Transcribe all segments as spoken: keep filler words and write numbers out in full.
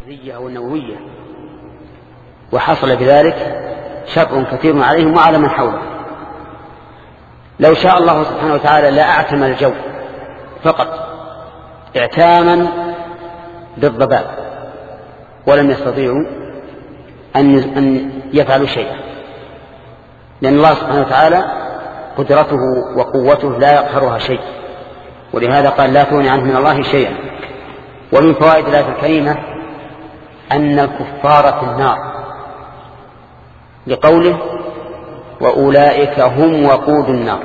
أو النووية، وحصل بذلك شر كثير عليهم وعلى من حوله. لو شاء الله سبحانه وتعالى لا أعتم الجو فقط اعتاما بالضباب ولم يستطيعوا أن يفعلوا شيئا، لأن الله سبحانه وتعالى قدرته وقوته لا يقهرها شيء، ولهذا قال لا تغني عنه من الله شيئا. ومن فوائد الآية الكريمة أن الكفار في النار لقوله وأولئك هم وقود النار.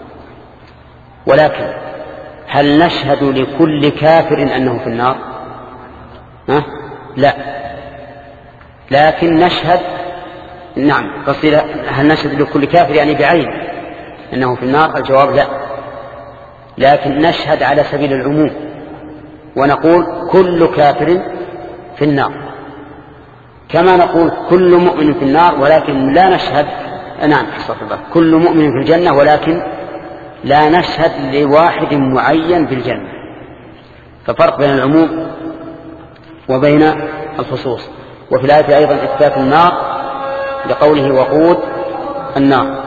ولكن هل نشهد لكل كافر أنه في النار؟ ها؟ لا، لكن نشهد، نعم قصدي هل نشهد لكل كافر يعني بعين أنه في النار؟ الجواب لا، لكن نشهد على سبيل العموم ونقول كل كافر في النار، كما نقول كل مؤمن في النار، ولكن لا نشهد، نعم كل مؤمن في الجنة، ولكن لا نشهد لواحد معين في الجنة. ففرق بين العموم وبين الخصوص. وفي الآية أيضا إثبات النار لقوله وقود النار.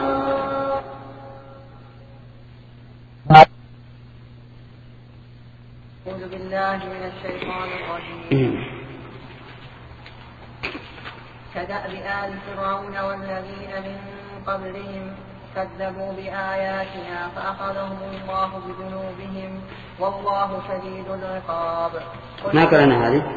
أعوذ بالله من الشيطان الرجيم. كدأب آل فرعون والذين من قبلهم كذبوا بآياتنا فأخذهم الله بذنوبهم والله شديد العقاب. ما قرأنا هذه؟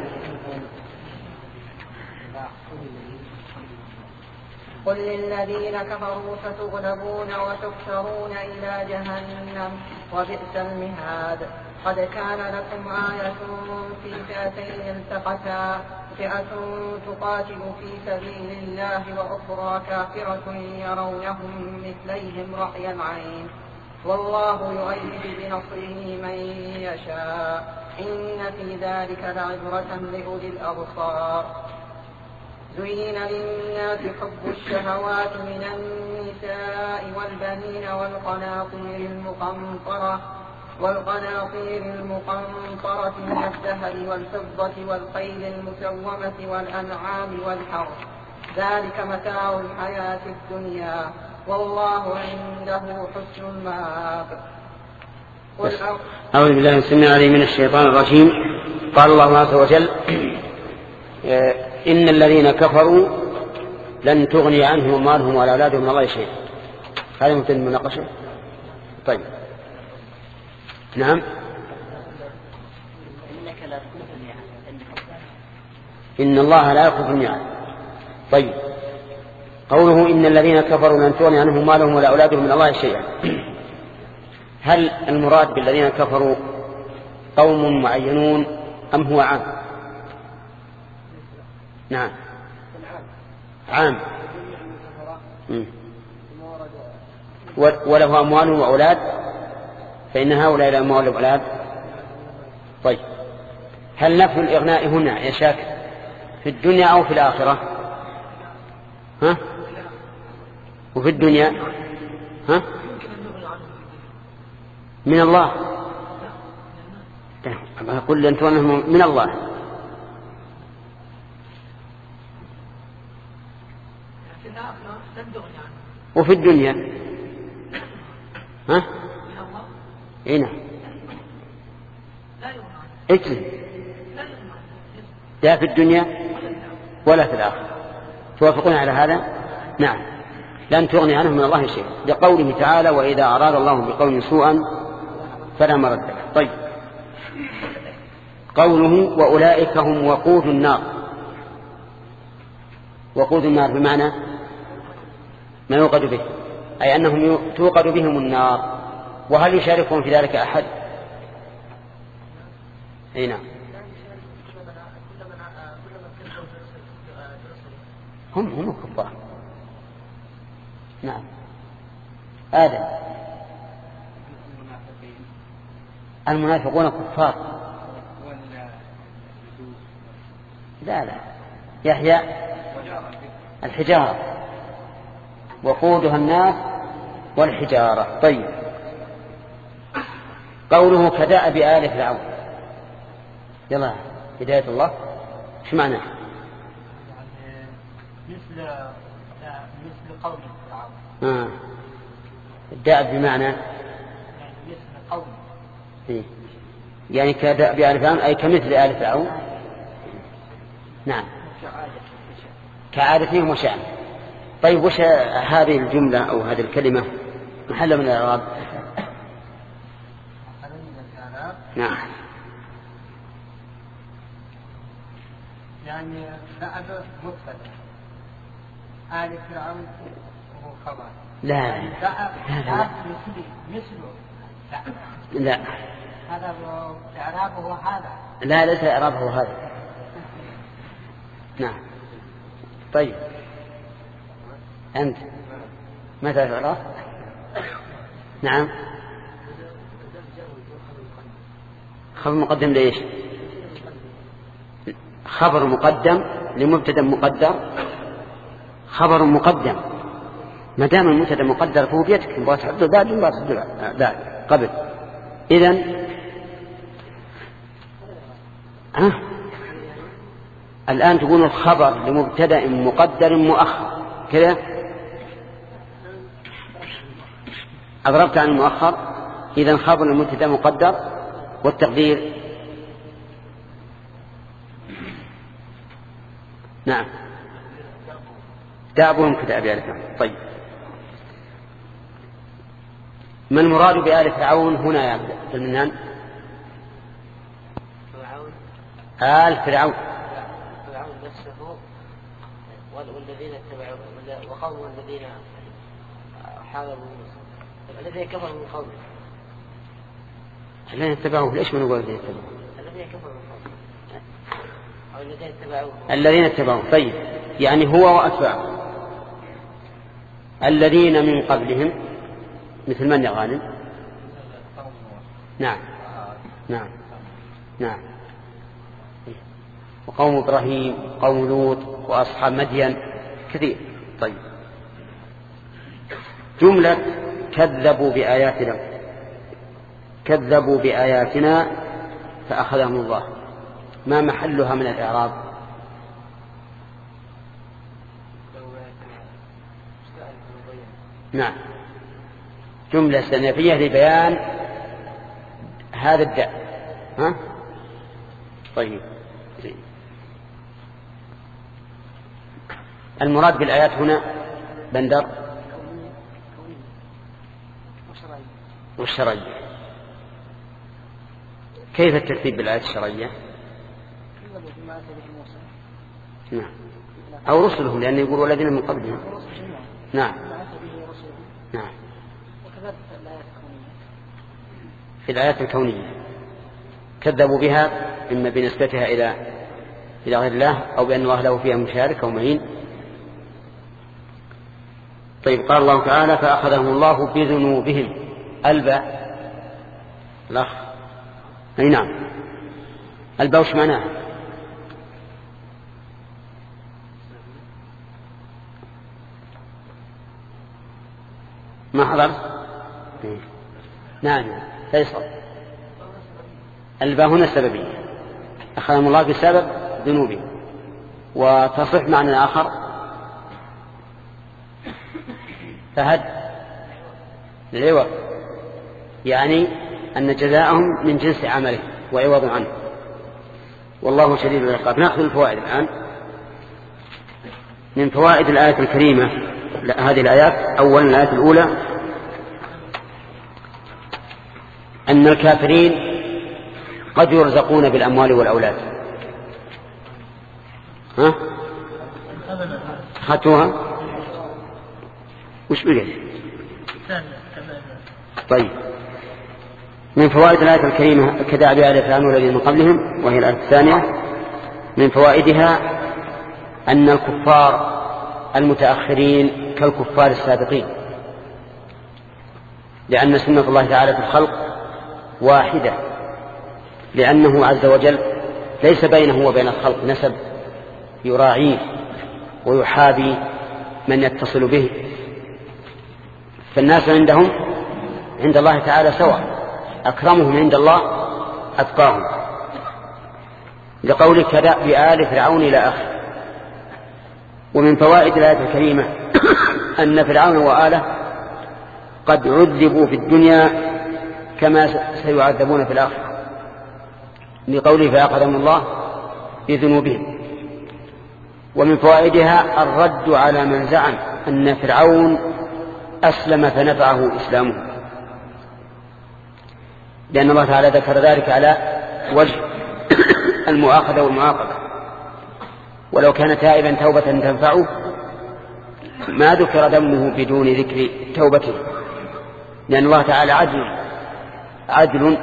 قل للذين كفروا ستغلبون وتحشرون إلى جهنم وبئس المهاد. قد كان لكم آية في فئتين التقتا، فئة تقاتل في سبيل الله وأخرى كافرة يرونهم مثليهم رأي العين والله يؤيد بنصره من يشاء إن في ذلك لعبرة لأولي الأبصار. زين للناس حب الشهوات من النساء والبنين والقناطير المقنطرة والقناطير المقنطرة من الذهب والفضة والخيل المسومة والأنعام والحرث، ذلك متاع الحياة الدنيا والله عنده حسن المآب. أعوذ بالله السميع العليم من الشيطان الرجيم. قال الله عز وجل إن الذين كفروا لن تغني عنهم أموالهم ولا أولادهم من الله شيئا. هذا مثل المناقشة. طيب نعم. إن الله لا يخلف الميعاد. طيب قوله إن الذين كفروا لن تغني عنهم مالهم ولا أولادهم من الله شيئا، هل المراد بالذين كفروا قوم معينون أم هو عام؟ نعم عام. وله أموال وأولاد فإن هؤلاء الأموال والأولاد. طيب هل نفي الإغناء هنا يا شاكر في الدنيا أو في الآخرة؟ ها؟ وفي الدنيا ها؟ من الله. أقول لن تغنهم من الله. وفي الدنيا ها؟ هنا اجل لا في الدنيا ولا في الآخرة. توافقون على هذا؟ نعم. لن تغني عنهم من الله شيء لقوله تعالى وإذا أراد الله بقوم سوءا فلا مرد له. طيب قوله وأولئك هم وقود النار. وقود النار بمعنى ما يوقد به، أي أنهم توقد بهم النار. وهل يشاركهم في ذلك أحد؟ أي نعم هم هم كفار. نعم آدم المنافقون كفار. لا لا يحيى الحجارة وقودها الناس والحجارة. طيب قوله كدأب آل فرعون. يلا هداية الله. شو معنى؟ يعني مثل مثل قوم فرعون. آه. الدأب بمعنى يعني مثل قوم. إيه؟ يعني كدأب آل فرعون أي كمثل آل فرعون. نعم. كعادتهم وشأن. طيب وش هذه الجملة أو هذه الكلمة محل من الإعراب؟ نعم. يعني دأب مبتدأ آل فرعون وهو خبر. لا دأب مثل مثله. لا. لا. هذا إعرابه هذا. لا ليس إعرابه هذا. نعم. طيب أنت ما تعرف إعراب؟ نعم. خبر مقدم ليش؟ خبر مقدم لمبتدا مقدر. خبر مقدم ما دام المبتدا مقدر فهو بيدك مباشر تحط بعد ما تحط بعد قبل. إذن ها الآن تقول الخبر لمبتدا مقدر مؤخر كذا. أضربت عن المؤخر. إذن خبر المبتدا مقدر والتقدير نعم دابهم كداب آل فرعون. طيب ما المراد بآل فرعون هنا يا عبد المنان؟ آل فرعون فرعون نفسه والذين اتبعوه وقوم الذين حاربوا موسى الذين كفروا من قومه. الذين اتبعوه ليش ما نقول الذين اتبعوه؟ الذين كفروا من قومه أو الذين اتبعوه. الذين اتبعوه. طيب يعني هو وأتباعه. الذين من قبلهم مثل من يا غانم؟ نعم نعم نعم. وقوم إبراهيم قوم لوط وأصحاب مدين كثير. طيب جملة كذبوا بآياتنا كذبوا بآياتنا فأخذهم الله ما محلها من الإعراب؟ نعم جملة استئنافية لبيان هذا الداء. ها طيب المراد بالآيات هنا بندر والشرعية. كيف الترتيب بالآيات الشرعية؟ نعم أو رسلهم لأنه يقولوا الذين من قبلهم. نعم نعم. في الآيات الكونية كذبوا بها إما بنسبتها إلى إلى غير الله أو بأن الله له فيها مشارك أو معين. طيب قال الله تعالى فأخذهم الله بذنوبهم. الباء الأخ أي نعم الباء وش معناه؟ ما حضر؟ نعم فيصل. الباء هنا السببية أخذهم الله بسبب ذنوبهم. وتصح معنى آخر فهد للعوض يعني أن جزاءهم من جنس عمله وعوض عنه والله شديد العقاب. نأخذ الفوائد الآن. من فوائد الآية الكريمة هذه الآيات أولا الآية الأولى أن الكافرين قد يرزقون بالأموال والأولاد. ها خاتوها وش بقيت؟ طيب من فوائد الآية الكريمة كدأب آل فرعون والذين من قبلهم وهي الآية الثانية من فوائدها أن الكفار المتأخرين كالكفار السابقين لأن سنة الله تعالى في الخلق واحدة لأنه عز وجل ليس بينه وبين الخلق نسب يراعيه ويحابي من يتصل به. فالناس عندهم عند الله تعالى سواء أكرمهم عند الله أتقاهم. لقول كدأب آل فرعون إلى آخره. ومن فوائد الآية الكريمة أن فرعون وآله قد عذبوا في الدنيا كما سيعذبون في الآخرة، لقوله فأخذهم الله بذنوبهم. ومن فوائدها الرد على من زعم أن فرعون أسلم فنفعه إسلامه، لأن الله تعالى ذكر ذلك على وجه المؤاخذة والمعاقبة. ولو كان تائبا توبة تنفعه ما ذكر دمه بدون ذكر توبته، لأن الله تعالى عدل عدل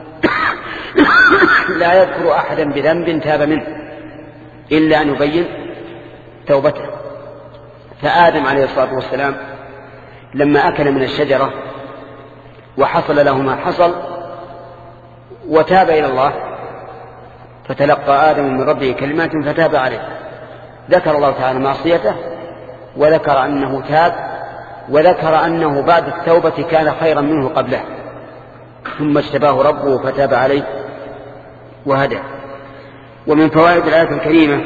لا يذكر أحدا بذنب تاب منه إلا أن يبين توبته. فآدم عليه الصلاة والسلام لما أكل من الشجرة وحصل له ما حصل وتاب إلى الله فتلقى آدم من ربه كلمات فتاب عليه، ذكر الله تعالى معصيته وذكر أنه تاب وذكر أنه بعد التوبة كان خيرا منه قبله، ثم اجتباه ربه فتاب عليه وهدى. ومن فوائد الآية الكريمة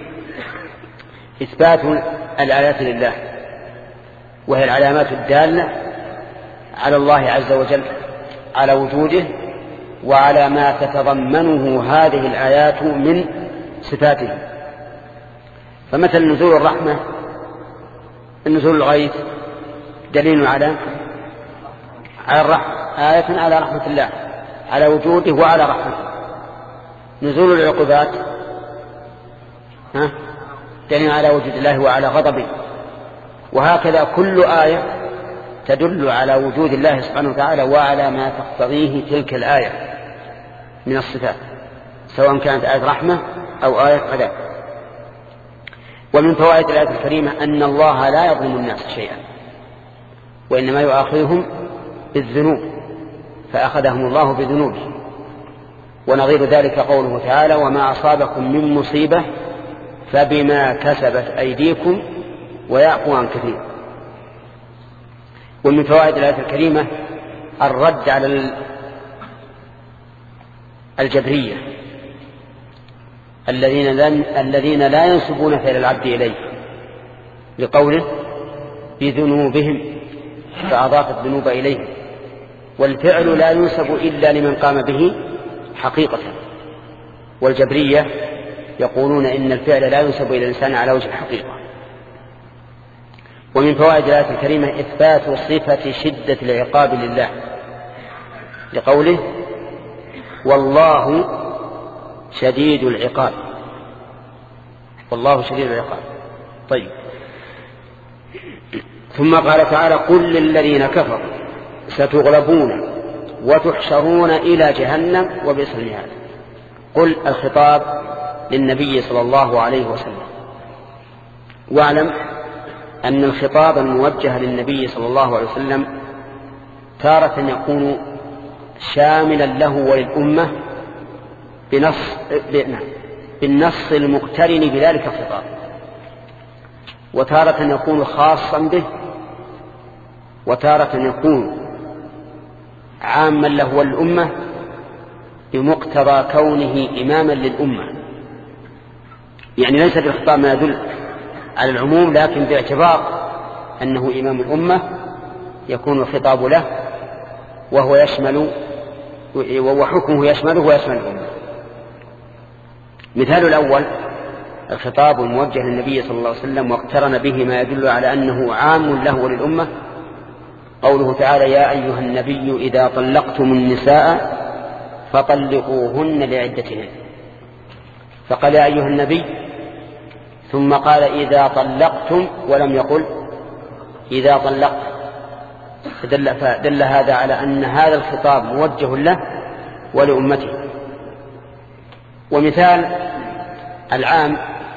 إثبات الآيات لله، وهي العلامات الدالة على الله عز وجل على وجوده وعلى ما تتضمنه هذه الآيات من صفاته. فمثل نزول الرحمة النزول الغيث دليل على على الرحمة، آية على رحمة الله على وجوده وعلى رحمته. نزول العقوبات ها دليل على وجود الله وعلى غضبه. وهكذا كل آية تدل على وجود الله سبحانه وتعالى وعلى ما تقتضيه تلك الآية من الصفات، سواء كانت آية رحمة أو آية عذاب. ومن فوائد الآية الكريمة أن الله لا يظلم الناس شيئا، وإنما يؤاخذهم بالذنوب فأخذهم الله بذنوبهم. ونظير ذلك قوله تعالى وما أصابكم من مصيبة فبما كسبت أيديكم ويعفو عن كثير. ومن فوائد الآية الكريمة الرد على الجبرية الذين, لن الذين لا ينسبون فعل العبد إليه، لقوله بذنوبهم فأضاف الذنوب إليه، والفعل لا ينسب إلا لمن قام به حقيقة. والجبرية يقولون إن الفعل لا ينسب إلى الإنسان على وجه الحقيقة. ومن فوائد الآية الكريمة إثبات صفة شدة العقاب لله، لقوله والله شديد العقاب، والله شديد العقاب. طيب، ثم قال تعالى قل للذين كفروا ستغلبون وتحشرون إلى جهنم وبئس المهاد. قل الخطاب للنبي صلى الله عليه وسلم. واعلم أن الخطاب الموجه للنبي صلى الله عليه وسلم تارة يكون شاملا له وللأمة بنص بالنص المقترن بذلك الخطاب، وتارة يكون خاصا به، وتارة يكون عاما له وللأمة بمقتضى كونه إماما للأمة. يعني ليس في الخطاب ما يدل على العموم، لكن باعتبار أنه إمام الأمة يكون الخطاب له وهو يشمل وحكمه يشمله ويشمل الأمة. مثال الأول الخطاب الموجه للنبي صلى الله عليه وسلم واقترن به ما يدل على أنه عام له وللأمة، قوله تعالى يا أيها النبي إذا طلقتم النساء فطلقوهن لعدتهن. فقال يا أيها النبي ثم قال إذا طلقتم ولم يقل إذا طلقت، فدل, فدل هذا على أن هذا الخطاب موجه له ولأمته. ومثال العام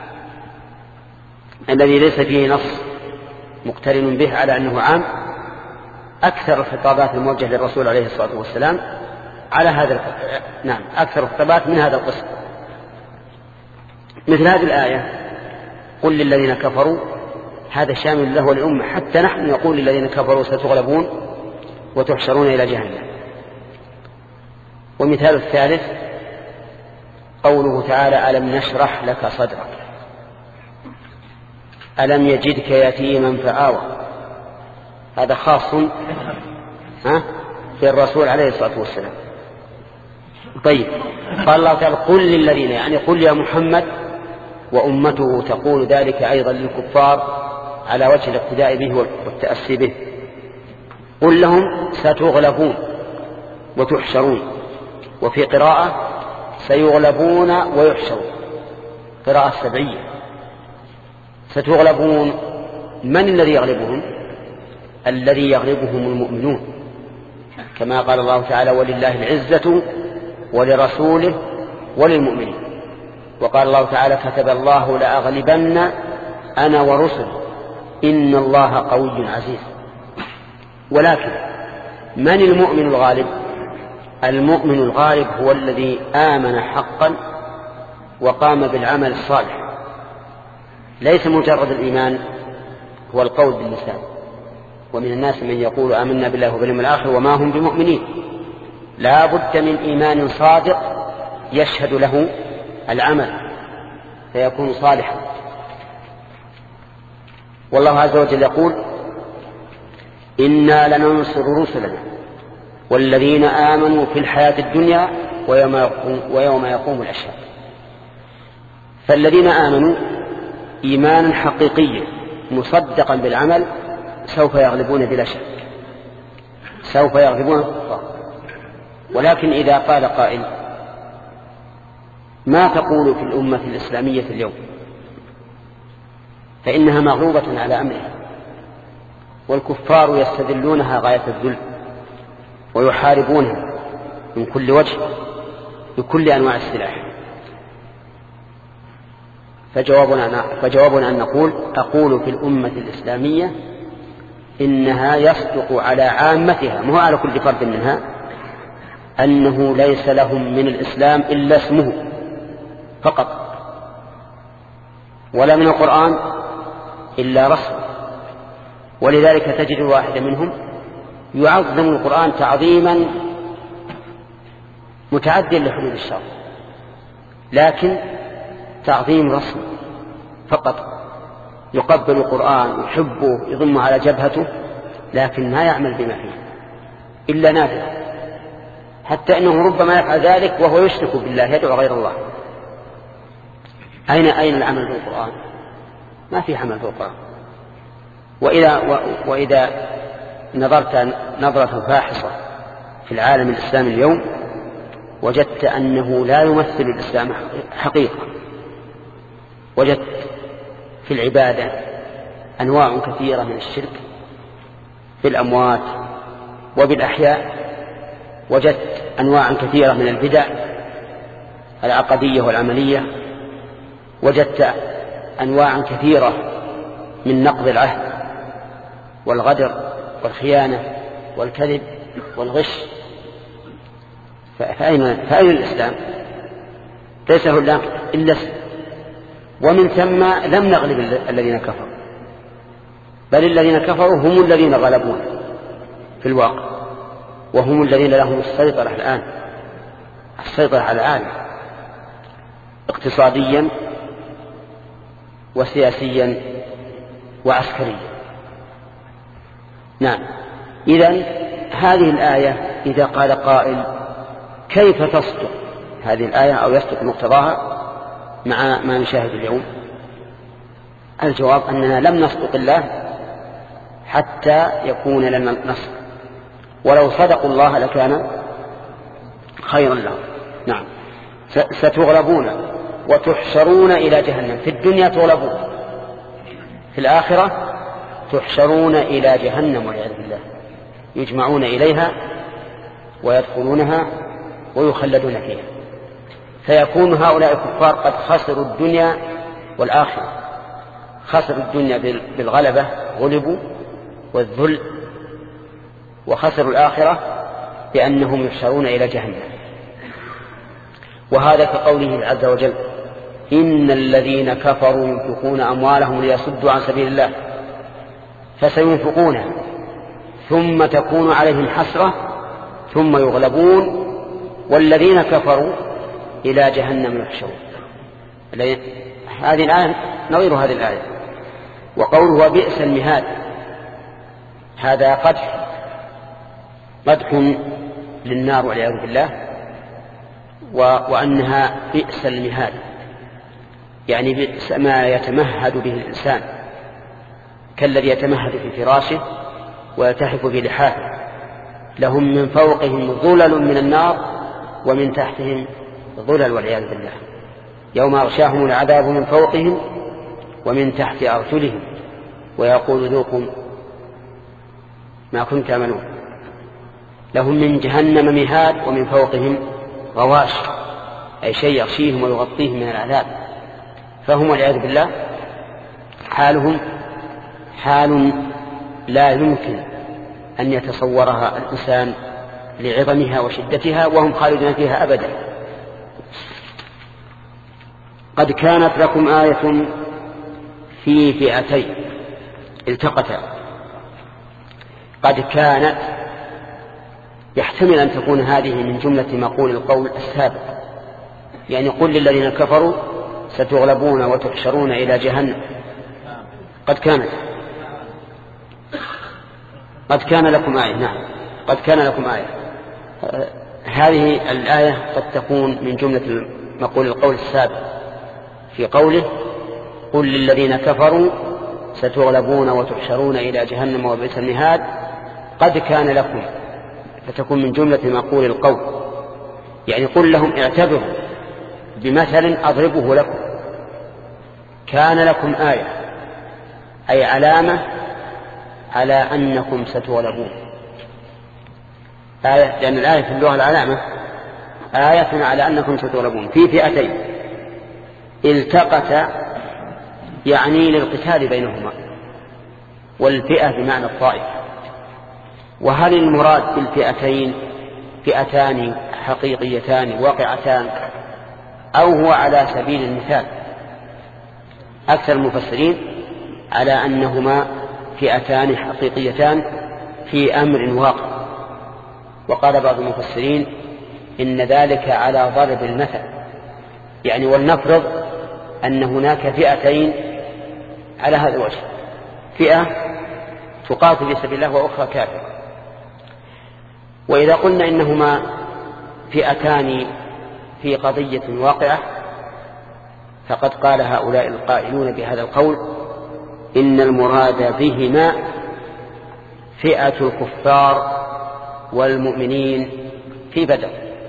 الذي ليس فيه نص مقترن به على أنه عام أكثر الخطابات الموجهة للرسول عليه الصلاة والسلام على هذا نعم أكثر الخطابات من هذا القسم. مثل هذه الآية قل للذين كفروا، هذا شامل له والأمة، حتى نحن نقول للذين كفروا ستغلبون وتحشرون إلى جهنم. ومثال الثالث قوله تعالى ألم نشرح لك صدرك، ألم يجدك يتيما فآوى، هذا خاص ها في الرسول عليه الصلاة والسلام. طيب قال الله تعالى قل للذين، يعني قل يا محمد، وأمته تقول ذلك أيضا للكفار على وجه الاقتداء به والتأسي به، قل لهم ستغلبون وتحشرون، وفي قراءة سيغلبون ويحشرون، قراءة سبعية. ستغلبون، من الذي يغلبهم؟ الذي يغلبهم المؤمنون، كما قال الله تعالى ولله العزة ولرسوله وللمؤمنين. وقال الله تعالى كتب الله لأغلبن أنا ورسلي إن الله قوي عزيز. ولكن من المؤمن الغالب؟ المؤمن الغالب هو الذي آمن حقا وقام بالعمل الصالح، ليس مجرد الإيمان هو القول باللسان. ومن الناس من يقول آمنا بالله وباليوم الآخر وما هم بمؤمنين. لا بد من إيمان صادق يشهد له العمل فيكون صالحا. والله عز وجل يقول إنا لننصر رسلنا والذين آمنوا في الحياة الدنيا ويوم يقوم, ويوم يقوم الأشهاد. فالذين آمنوا إيمانا حقيقيا مصدقا بالعمل سوف يغلبون بلا شك، سوف يغلبون الكفار. ولكن إذا قال قائل ما تقول في الأمة الإسلامية اليوم؟ فإنها مغلوبة على أمرها، والكفار يستذلونها غاية الذل ويحاربونها من كل وجه بكل أنواع السلاح. فجوابنا, فجوابنا أن نقول أقول في الأمة الإسلامية إنها يصدق على عامتها مو على كل فرد منها أنه ليس لهم من الإسلام إلا اسمه فقط، ولا من القرآن إلا رسم. ولذلك تجد الواحد منهم يعظم القرآن تعظيما متعديا لحدود الشرع، لكن تعظيم رسمي فقط، يقبل القرآن يحبه يضمه على جبهته، لكن ما يعمل بما فيه إلا نادرا، حتى إنه ربما يفعل ذلك وهو يشرك بالله يدعو غير الله. أين أين العمل بالقرآن؟ ما في عمل بالقرآن. وإذا, وإذا نظرت نظرة فاحصة في العالم الإسلامي اليوم وجدت أنه لا يمثل الإسلام حقيقة. وجدت في العبادة أنواع كثيرة من الشرك في الأموات وبالأحياء، وجدت أنواع كثيرة من البدع العقدية والعملية، وجدت أنواع كثيرة من نقض العهد والغدر والخيانة والكذب والغش. فأين, فأين الإسلام؟ ليس هو إلا اسم. ومن ثم لم نغلب الذين كفروا، بل الذين كفروا هم الذين غلبون في الواقع، وهم الذين لهم السيطرة الآن، السيطرة على العالم اقتصاديا وسياسيا وعسكريا. نعم. إذن هذه الآية إذا قال قائل كيف تصدق هذه الآية أو يصدق مقتضاها مع ما نشاهد اليوم؟ الجواب أننا لم نصدق الله حتى يكون لنا النصر، ولو صدقوا الله لكان خيرا لهم. نعم. ستغلبون وتحشرون إلى جهنم. في الدنيا تغلبون، في الآخرة تحشرون إلى جهنم والعياذ بالله، يجمعون إليها ويدخلونها ويخلدون فيها. فيكون هؤلاء الكفار قد خسروا الدنيا والآخرة. خسروا الدنيا بالغلبة غلبوا والذل، وخسروا الآخرة بأنهم يحشرون إلى جهنم. وهذا كقوله عز وجل إن الذين كفروا ينفقون أموالهم ليصدوا عن سبيل الله فسينفقونها ثم تكون عليهم حسرة ثم يغلبون والذين كفروا إلى جهنم يحشرون. هذه الآية نظير هذه الآية. وقوله وبئس المهاد هذا قدح قدح للنار والعياذ بالله، وأنها بئس المهاد يعني بئس ما يتمهد به الإنسان، كالذي يتمهد في فراشه ويلتحف بلحافه، لهم من فوقهم ظلل من النار ومن تحتهم ظلل والعياذ بالله، يوم يغشاهم العذاب من فوقهم ومن تحت أرجلهم ويقول ذوقوا ما كنتم تعملون. لهم من جهنم مهاد ومن فوقهم غواش، أي شيء يغشيهم ويغطيهم من العذاب. فهم والعياذ بالله حالهم حال لا يمكن أن يتصورها الإنسان لعظمها وشدتها، وهم خالدون فيها أبدا. قد كانت لكم آية في فئتين التقتا. قد كانت يحتمل أن تكون هذه من جملة مقول القول السابق، يعني قل للذين كفروا ستغلبون وتحشرون إلى جهنم. قد كانت قد كان لكم آية. نعم قد كان لكم آية. هذه الآية قد تكون من جملة مقول القول السابق في قوله قل للذين كفروا ستغلبون وتحشرون إلى جهنم وبئس المهاد. قد كان لكم فتكون من جملة مقول القول، يعني قل لهم اعتبروا بمثل أضربه لكم. كان لكم آية أي علامة على أنكم ستغلبون. آية لأن الآية في اللغة العلامة، آية على أنكم ستغلبون في فئتين التقت يعني للقتال بينهما، والفئة بمعنى الطائفة. وهل المراد بالفئتين فئتان حقيقيتان واقعتان أو هو على سبيل المثال؟ أكثر المفسرين على أنهما فئتان حقيقيتان في أمر واقع، وقال بعض المفسرين إن ذلك على ضرب المثل، يعني ولنفرض أن هناك فئتين على هذا الوجه، فئة تقاتل في سبيل الله وأخرى كافرة. وإذا قلنا إنهما فئتان في قضية واقعة فقد قال هؤلاء القائلون بهذا القول إن المراد بهما فئة الكفار والمؤمنين في بدر.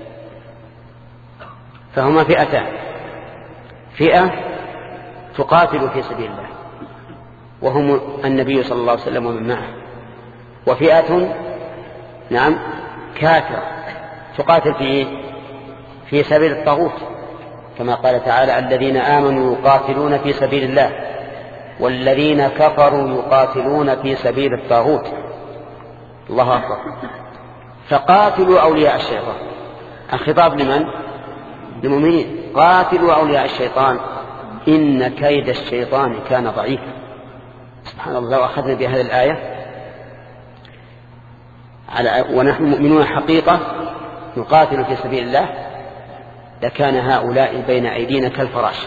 فهما فئتان، فئة تقاتل في سبيل الله وهم النبي صلى الله عليه وسلم ومن معه، وفئة نعم كافرة تقاتل في في سبيل الطاغوت، كما قال تعالى الذين آمنوا يقاتلون في سبيل الله والذين كفروا يقاتلون في سبيل الطاغوت. الله أكبر. فقاتلوا أولياء الشيطان، الخطاب لمن؟ للمؤمنين. قاتلوا أولياء الشيطان إن كيد الشيطان كان ضعيفا. سبحان الله. لو أخذنا بهذه الآية على ونحن مؤمنون حقيقة نقاتل في سبيل الله لكان هؤلاء بين أيدينا كالفراش،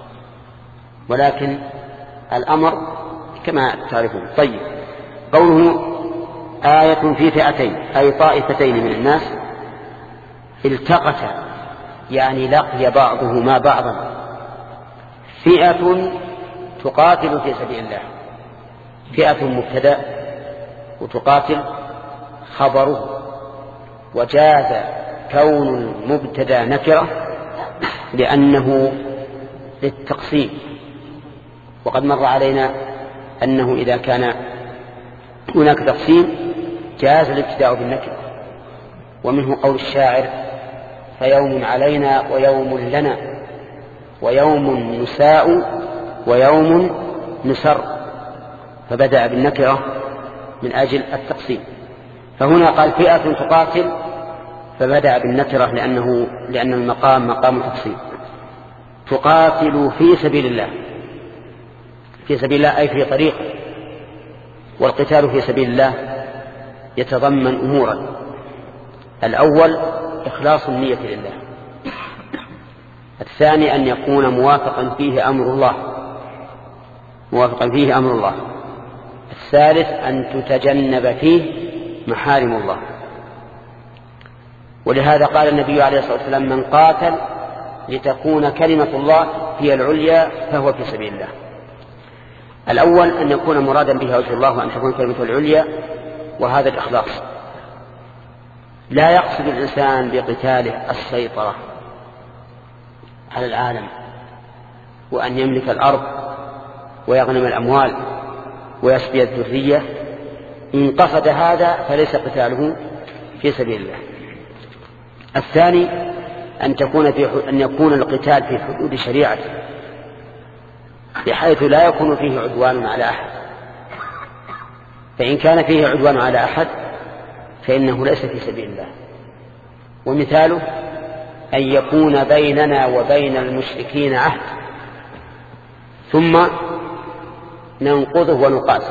ولكن الأمر كما تعرفون. طيب، قوله آية في فئتين أي طائفتين من الناس التقتا يعني لقي بعضهما بعضا. فئة تقاتل في سبيل الله، فئة مبتدأ وتقاتل خبره، وجاز كون المبتدأ نكرة لأنه للتقسيم. وقد مر علينا أنه إذا كان هناك تقسيم جاز الابتداء بالنكرة. ومنه قول الشاعر فيوم علينا ويوم لنا ويوم نساء ويوم نسر، فبدأ بالنكرة من أجل التقسيم. فهنا قال فئة تقاتل فبدأ بالنكرة لأنه لأن المقام مقام تقسيم. تقاتل في سبيل الله، في سبيل الله أي في طريق. والقتال في سبيل الله يتضمن أمورا: الأول إخلاص النية لله، الثاني أن يكون موافقا فيه أمر الله موافقا فيه أمر الله الثالث أن تتجنب فيه محارم الله. ولهذا قال النبي عليه الصلاة والسلام من قاتل لتكون كلمة الله هي العليا فهو في سبيل الله. الأول أن يكون مرادا به وجه الله وأن تكون كلمة العليا، وهذا الإخلاص. لا يقصد الإنسان بقتاله السيطرة على العالم وأن يملك الأرض ويغنم الأموال ويسبي الذرية. إن قصد هذا فليس قتاله في سبيل الله. الثاني أن تكون في أن يكون القتال في حدود شريعته بحيث لا يكون فيه عدوان على أحد، فإن كان فيه عدوان على أحد فإنه ليس في سبيل الله. ومثاله أن يكون بيننا وبين المشركين عهد ثم ننقضه ونقاتل،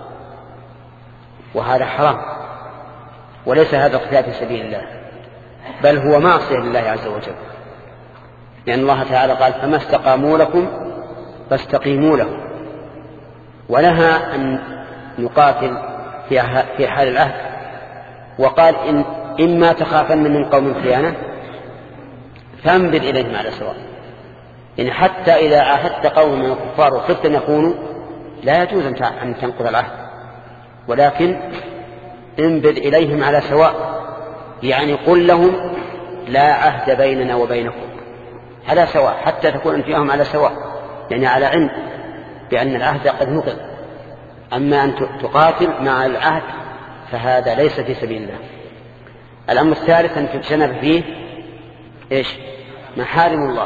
وهذا حرام، وليس هذا القتال في سبيل الله، بل هو معصية لله عز وجل، لأن الله تعالى قال فما استقاموا لكم فاستقيموا لهم، ونهى أن نقاتل في حال العهد، وقال إن إما تخافن من قوم خيانة فانبذ إليهم على سواء. إن حتى إذا عاهدت قوم من الكفار وخفت أن يكونوا لا يجوز أن تنقض العهد، ولكن انبذ إليهم على سواء، يعني قل لهم لا عهد بيننا وبينكم على سواء، حتى تكون انفئهم على سواء، يعني على علم بأن العهد قد نقض. أما أن تقاتل مع العهد فهذا ليس في سبيل الله. الأمر الثالث أن تجنب فيه إيش؟ محارم الله.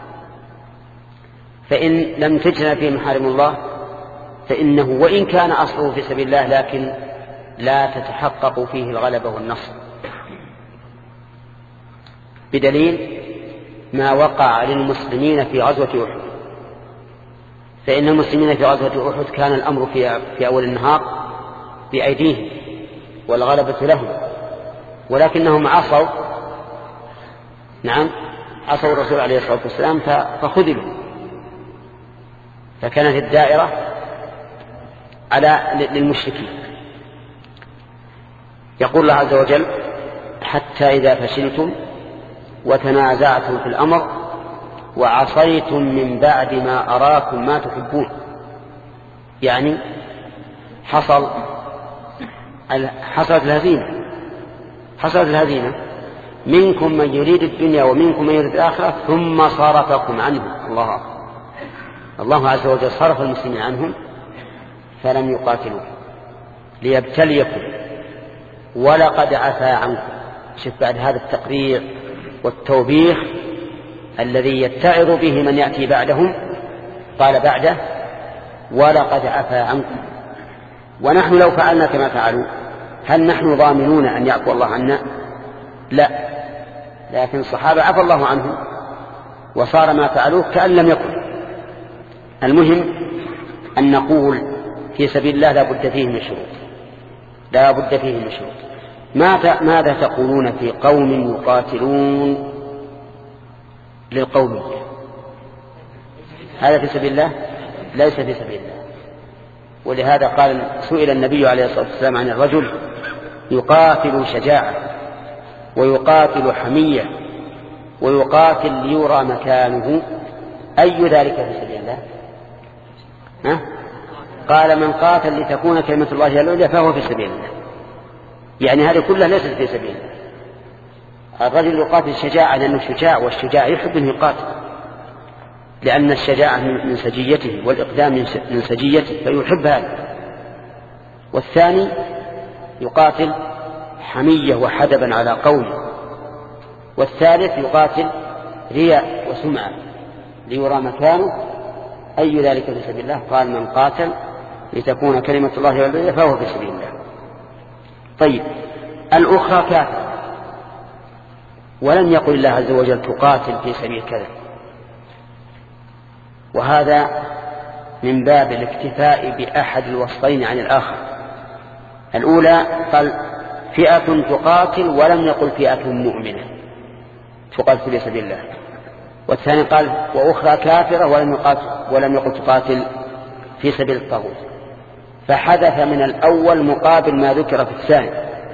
فإن لم تجنب فيه محارم الله فإنه وإن كان أصله في سبيل الله لكن لا تتحقق فيه الغلبة والنصر، بدليل ما وقع للمسلمين في غزوة أحد. فإن المسلمين في غزوة أحد كان الأمر في, في أول النهار بأيديهم والغلبة لهم، ولكنهم عصوا نعم عصوا الرسول عليه الصلاة والسلام فخذلوا، فكانت الدائرة على للمشركين. يقول الله عز وجل حتى إذا فشلتم وتنازعتم في الأمر وعصيتم من بعد ما أراكم ما تحبون، يعني حصل حصلت الهزيمة حصلت الهزيمة منكم من يريد الدنيا ومنكم من يريد الآخرة ثم صرفكم عنه. الله أكبر. الله عز وجل صرف المسلمين عنهم فلم يقاتلوا ليبتليكم ولقد عفا عنكم. شوف بعد هذا التقرير والتوبيخ الذي يتعظ به من يأتي بعدهم قال بعده ولقد عفا عنكم. ونحن لو فعلنا كما فعلوا هل نحن ضامنون أن يعفو الله عنا؟ لا، لكن الصحابة عفى الله عنهم وصار ما فعلوه كأن لم يكن. المهم أن نقول في سبيل الله لا بد فيه من شروط، لا بد فيه من شروط. ماذا تقولون في قوم يقاتلون للقوم؟ هذا في سبيل الله؟ ليس في سبيل الله. ولهذا قال سئل النبي عليه الصلاة والسلام عن الرجل يقاتل شجاعة ويقاتل حمية ويقاتل ليرى مكانه، أي ذلك في سبيل الله؟ ها؟ قال من قاتل لتكون كلمة الله العليا فهو في سبيل الله. يعني هذه كلها ليست في سبيل الله. الرجل يقاتل شجاعة لأنه شجاع، والشجاع يحب أن يقاتل لأن الشجاعة من سجيته والإقدام من سجيته فيحب هذا. والثاني يقاتل حمية وحدبا على قوله. والثالث يقاتل رياء وسمعة ليرى مكانه، أي ذلك في سبيل الله؟ قال من قاتل لتكون كلمة الله العليا فهو في سبيل الله. طيب الأخرى كافر، ولم يقل الله عز وجل تقاتل في سبيل كذا، وهذا من باب الاكتفاء بأحد الوصفين عن الآخر. الأولى قال فئة تقاتل ولم يقل فئة مؤمنة تقاتل في سبيل الله، والثاني قال وأخرى كافرة ولم يقاتل ولم يقل تقاتل في سبيل الطاغوت، فحدث من الأول مقابل ما ذكر في الثاني.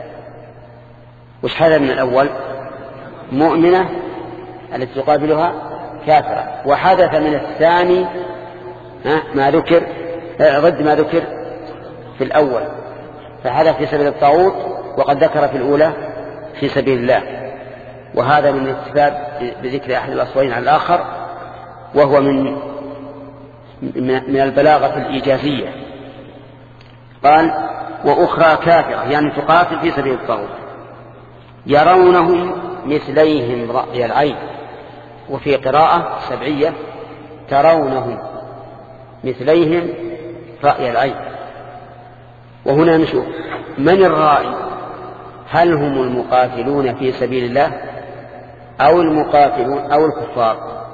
وش حدث من الأول؟ مؤمنة التي تقابلها كافرة، وحدث من الثاني ما ذكر ضد ما ذكر في الأول، فحدث في سبيل الطاغوت وقد ذكر في الأولى في سبيل الله. وهذا من الاستفاد بذكر أحد الأصلين على الآخر، وهو من من البلاغة الإيجازية. قال وأخرى كافرة يعني تقاتل في سبيل الطاغوت يرونهم مثليهم رأي العين، وفي قراءة سبعية ترونهم مثليهم رأي العين. وهنا نشوف من الرائي، هل هم المقاتلون في سبيل الله أو المقاتلون أو الكفار؟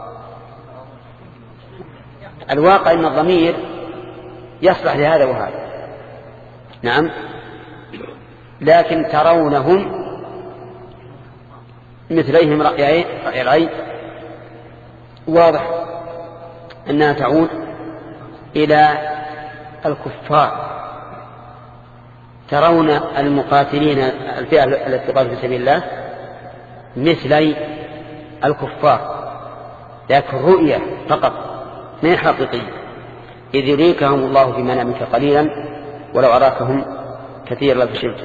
الواقع أن الضمير يصلح لهذا وهذا، نعم، لكن ترونهم مثليهم رأي العين واضح أنها تعود إلى الكفار. ترون المقاتلين الفئة التي تقاتل في سبيل الله مثلي الكفار، لكن رؤية فقط من حقيقية، إذ يريكهم الله في منامك قليلا ولو أراكهم كثيرا لفشلتم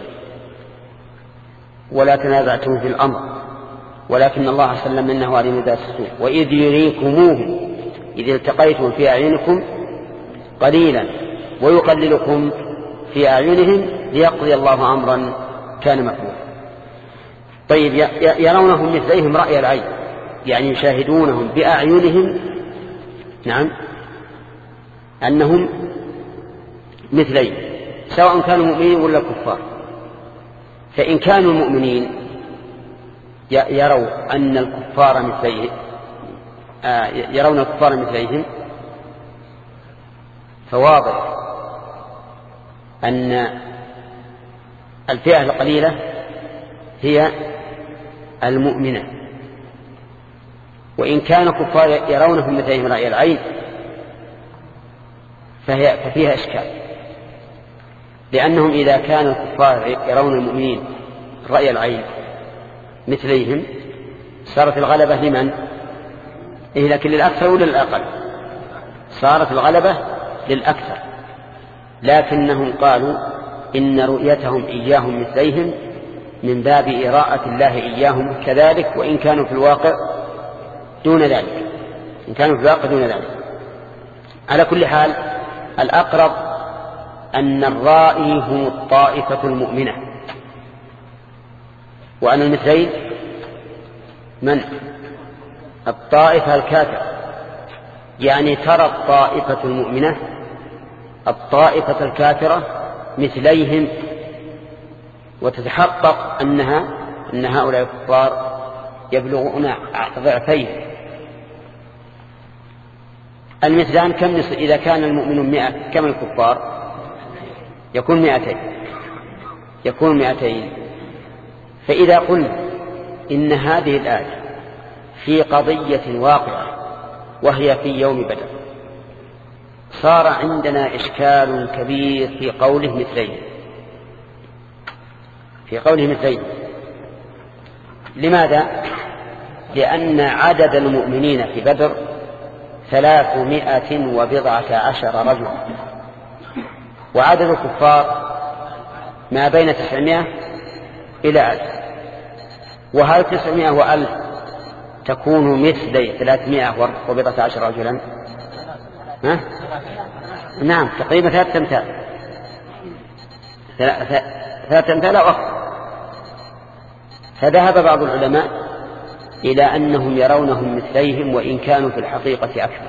ولا تنازعتم في الأمر ولكن الله سلم إنه عليم ذات الصدور. وإذ يريكموهم إذ التقيتم في أعينكم قليلا ويقللكم في أعينهم ليقضي الله أمرا كان مفعولا. طيب يرونهم مثليهم رأي العين يعني يشاهدونهم بأعينهم، نعم، أنهم مثليهم سواء كانوا مؤمنين ولا كفار. فإن كانوا مؤمنين يروا أن الكفار مثليهم يرون الكفار مثليهم، فواضح أن الفئة القليلة هي المؤمنة. وإن كان كفار يرونهم مثلهم رأي العين فهي ففيها إشكال، لأنهم إذا كان الكفار يرون المؤمنين رأي العين مثليهم صارت الغلبة لمن؟ إيه لكن للأكثر ولا للأقل؟ صارت الغلبة للأكثر، لكنهم قالوا إن رؤيتهم إياهم مثليهم من باب إراءة الله إياهم كذلك، وإن كانوا في الواقع دون ذلك إن كانوا في الواقع دون ذلك. على كل حال الأقرب أن الرائي هم الطائفة المؤمنة، وأن المثلين من؟ الطائفة الكافرة، يعني ترى الطائفة المؤمنة الطائفة الكافرة مثليهم وتتحقق أنها أن هؤلاء الكفار يبلغون ضعفين. المثلان كم نصف؟ إذا كان المؤمن مئة كم الكفار؟ يكون مئتين يكون مئتين. فإذا قلنا إن هذه الآية في قضية واقعة وهي في يوم بدر صار عندنا إشكال كبير في قوله مثلين في قوله مثلين لماذا؟ لأن عدد المؤمنين في بدر ثلاثمائة وبضعة عشر رجل، وعدد الكفار ما بين تسعمائة إلى ألف. وهل تسعمائة وألف تكون مثل ثلاثمائة وبضعة عشر رجلا؟ ها؟ نعم، تقريبا ثلاثة أمثال ثلاثة أمثال أو أكثر. فذهب بعض العلماء إلى أنهم يرونهم مثليهم وإن كانوا في الحقيقة أكثر.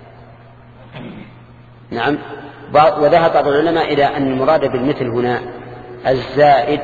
نعم، وذهب بعض العلماء إلى أن المراد بالمثل هنا الزائد،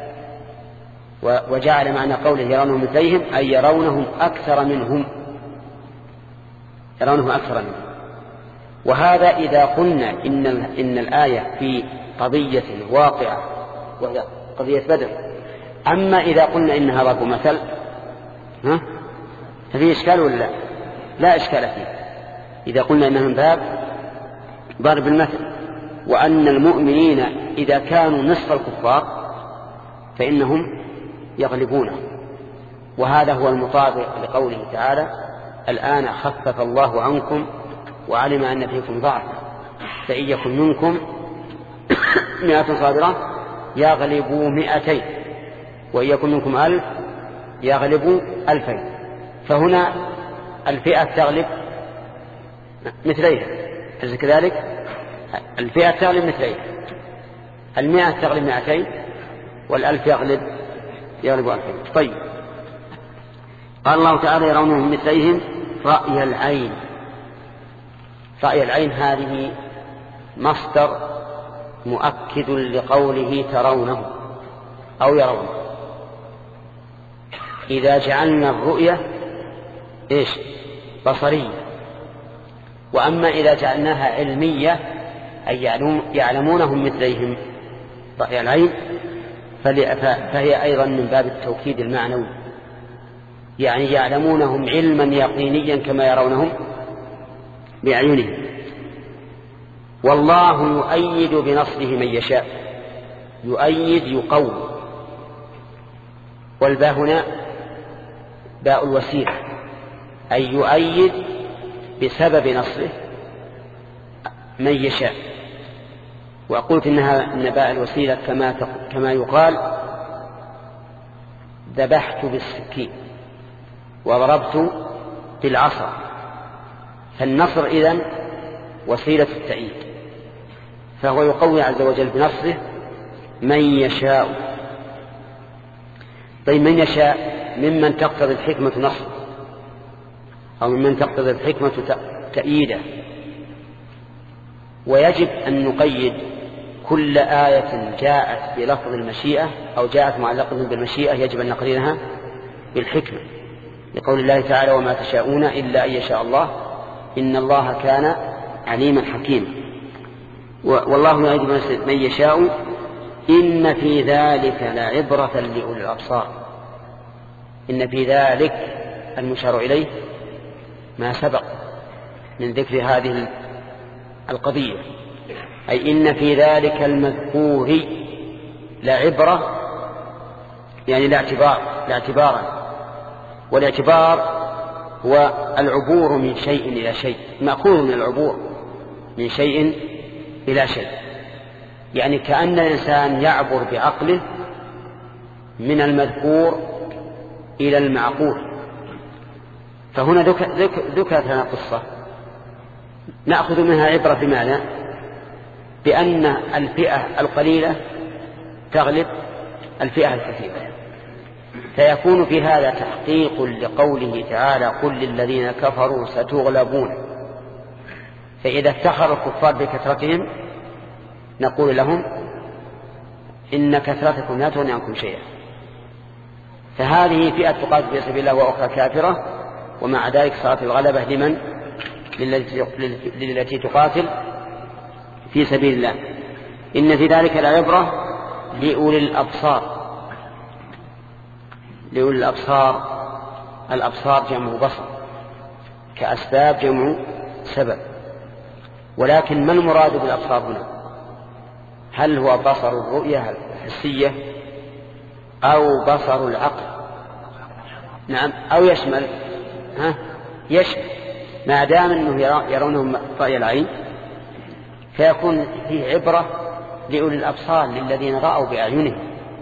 وجعل معنى قوله يرونهم مثليهم أي يرونهم أكثر منهم يرونهم أكثر منهم. وهذا إذا قلنا إن, إن الآية في قضية واقعة وهي قضية بدر. أما إذا قلنا إنها ضرب مثل ها ففي إشكال ولا لا؟ لا إشكال فيه إذا قلنا إنه من باب ضرب المثل، وأن المؤمنين إذا كانوا نصف الكفار فإنهم يغلبونه، وهذا هو المطابق لقوله تعالى الآن خفف الله عنكم وعلم أن فيكم ضعفا فإن يكن منكم مئة صابرة يغلبوا مئتين وإن يكن منكم ألف يغلبوا ألفين. فهنا الفئة تغلب مثليها، أليس كذلك؟ الفئة تغلب مثليها، المئة تغلب مئتين والألف يغلب يغلب ألفين. طيب، قال الله تعالى يرونهم مثليهم رأي العين. رأي العين هذه مصدر مؤكد لقوله ترونه أو يرونه. إذا جعلنا الرؤية إيش؟ بصرية. وأما إذا جعلناها علمية أي يعلمونهم مثليهم رأي العين فهي أيضا من باب التوكيد المعنوي، يعني يعلمونهم علما يقينيا كما يرونهم بأعينهم. والله يؤيد بنصره من يشاء. يؤيد يقوي، والباء هنا باء الوسيلة، أي يؤيد بسبب نصره من يشاء. وقلت إنها إن باء الوسيلة كما كما يقال ذبحت بالسكين وضربت بالعصا، فالنصر إذن وسيلة التأييد، فهو يقوي عز وجل بنصره من يشاء. طيب من يشاء ممن تقتضي الحكمة نصره أو ممن تقتضي الحكمة تأييده. ويجب أن نقيد كل آية جاءت بلفظ المشيئة أو جاءت معلقة بالمشيئة يجب أن نقرنها بالحكمة، لقول الله تعالى وما تشاءون إلا أن يشاء الله إن الله كان عليما حكيما. والله يعيد من يشاء إن في ذلك لعبرة لأولي الأبصار. إن في ذلك المشار إليه ما سبق من ذكر هذه القضية، أي إن في ذلك المذكور لعبرة، يعني لاعتبار لاعتبارا. والاعتبار هو العبور من شيء إلى شيء، مأخوذ من العبور من شيء إلى شيء، يعني كأن الإنسان يعبر بعقله من المذكور إلى المعقول. فهنا ذكرت لنا قصة نأخذ منها عبرة بمعنى بأن الفئة القليلة تغلب الفئة الكثيرة، فيكون في هذا تحقيق لقوله تعالى قل للذين كفروا ستغلبون. فإذا افتخر الكفار بكثرتهم نقول لهم إن كثرتكم لا تغني عنكم شيئا. فهذه فئة تقاتل في سبيل الله وأخرى كافرة، ومع ذلك صارت الغلبة لمن؟ للتي تقاتل في سبيل الله. إن في ذلك العبرة لأولي الأبصار. لأولي الأبصار، الأبصار جمع بصر، كأسباب جمع سبب. ولكن ما المراد بالأبصار هنا؟ هل هو بصر الرؤية الحسية أو بصر العقل؟ نعم، أو يشمل ها يشمل ما دام أنه يرونه رأي العين فيكون فيه عبرة لأولي الأبصار للذين رأوا بأعينهم،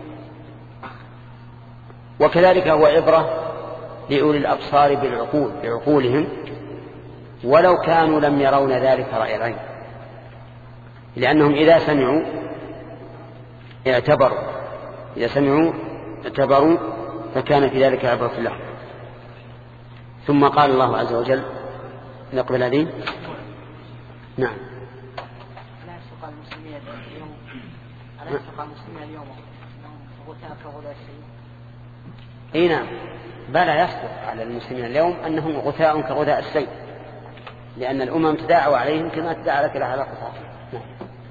وكذلك هو عبرة لأولي الأبصار بالعقول بعقولهم ولو كانوا لم يرون ذلك رأي العين، لأنهم إذا سمعوا اعتبروا إذا سمعوا اعتبروا فكان في ذلك عبرة لهم. ثم قال الله عز وجل نقبل هذه. نعم. ألا يسقى المسلمين اليوم ألا يسقى المسلمين اليوم غثاء كغثاء السيل؟ اي نعم، بلى يصدق على المسلمين اليوم أنهم غثاء كغثاء السيل، لأن الأمم تداعوا عليهم كما تداعى لك على قصاص. نعم.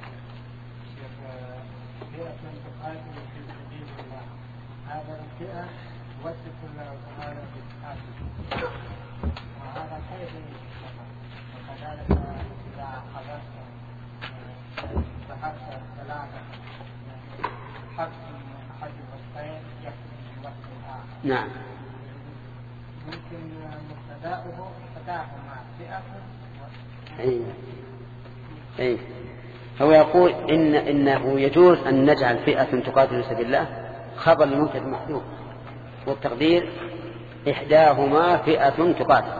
هذا الفئة وصف الله تعالى بالحاكم، وهذا خير حبس ثلاثة حبس أحد الوصفين يكفي في وقت آخر. نعم. ممكن مبتدأه فتاهما فئة. أي أي هو يقول إن إنه يجوز أن نجعل فئة تقاتل في سبيل الله خبر لمبتدأ محذوف، والتقدير إحداهما فئة تقاتل،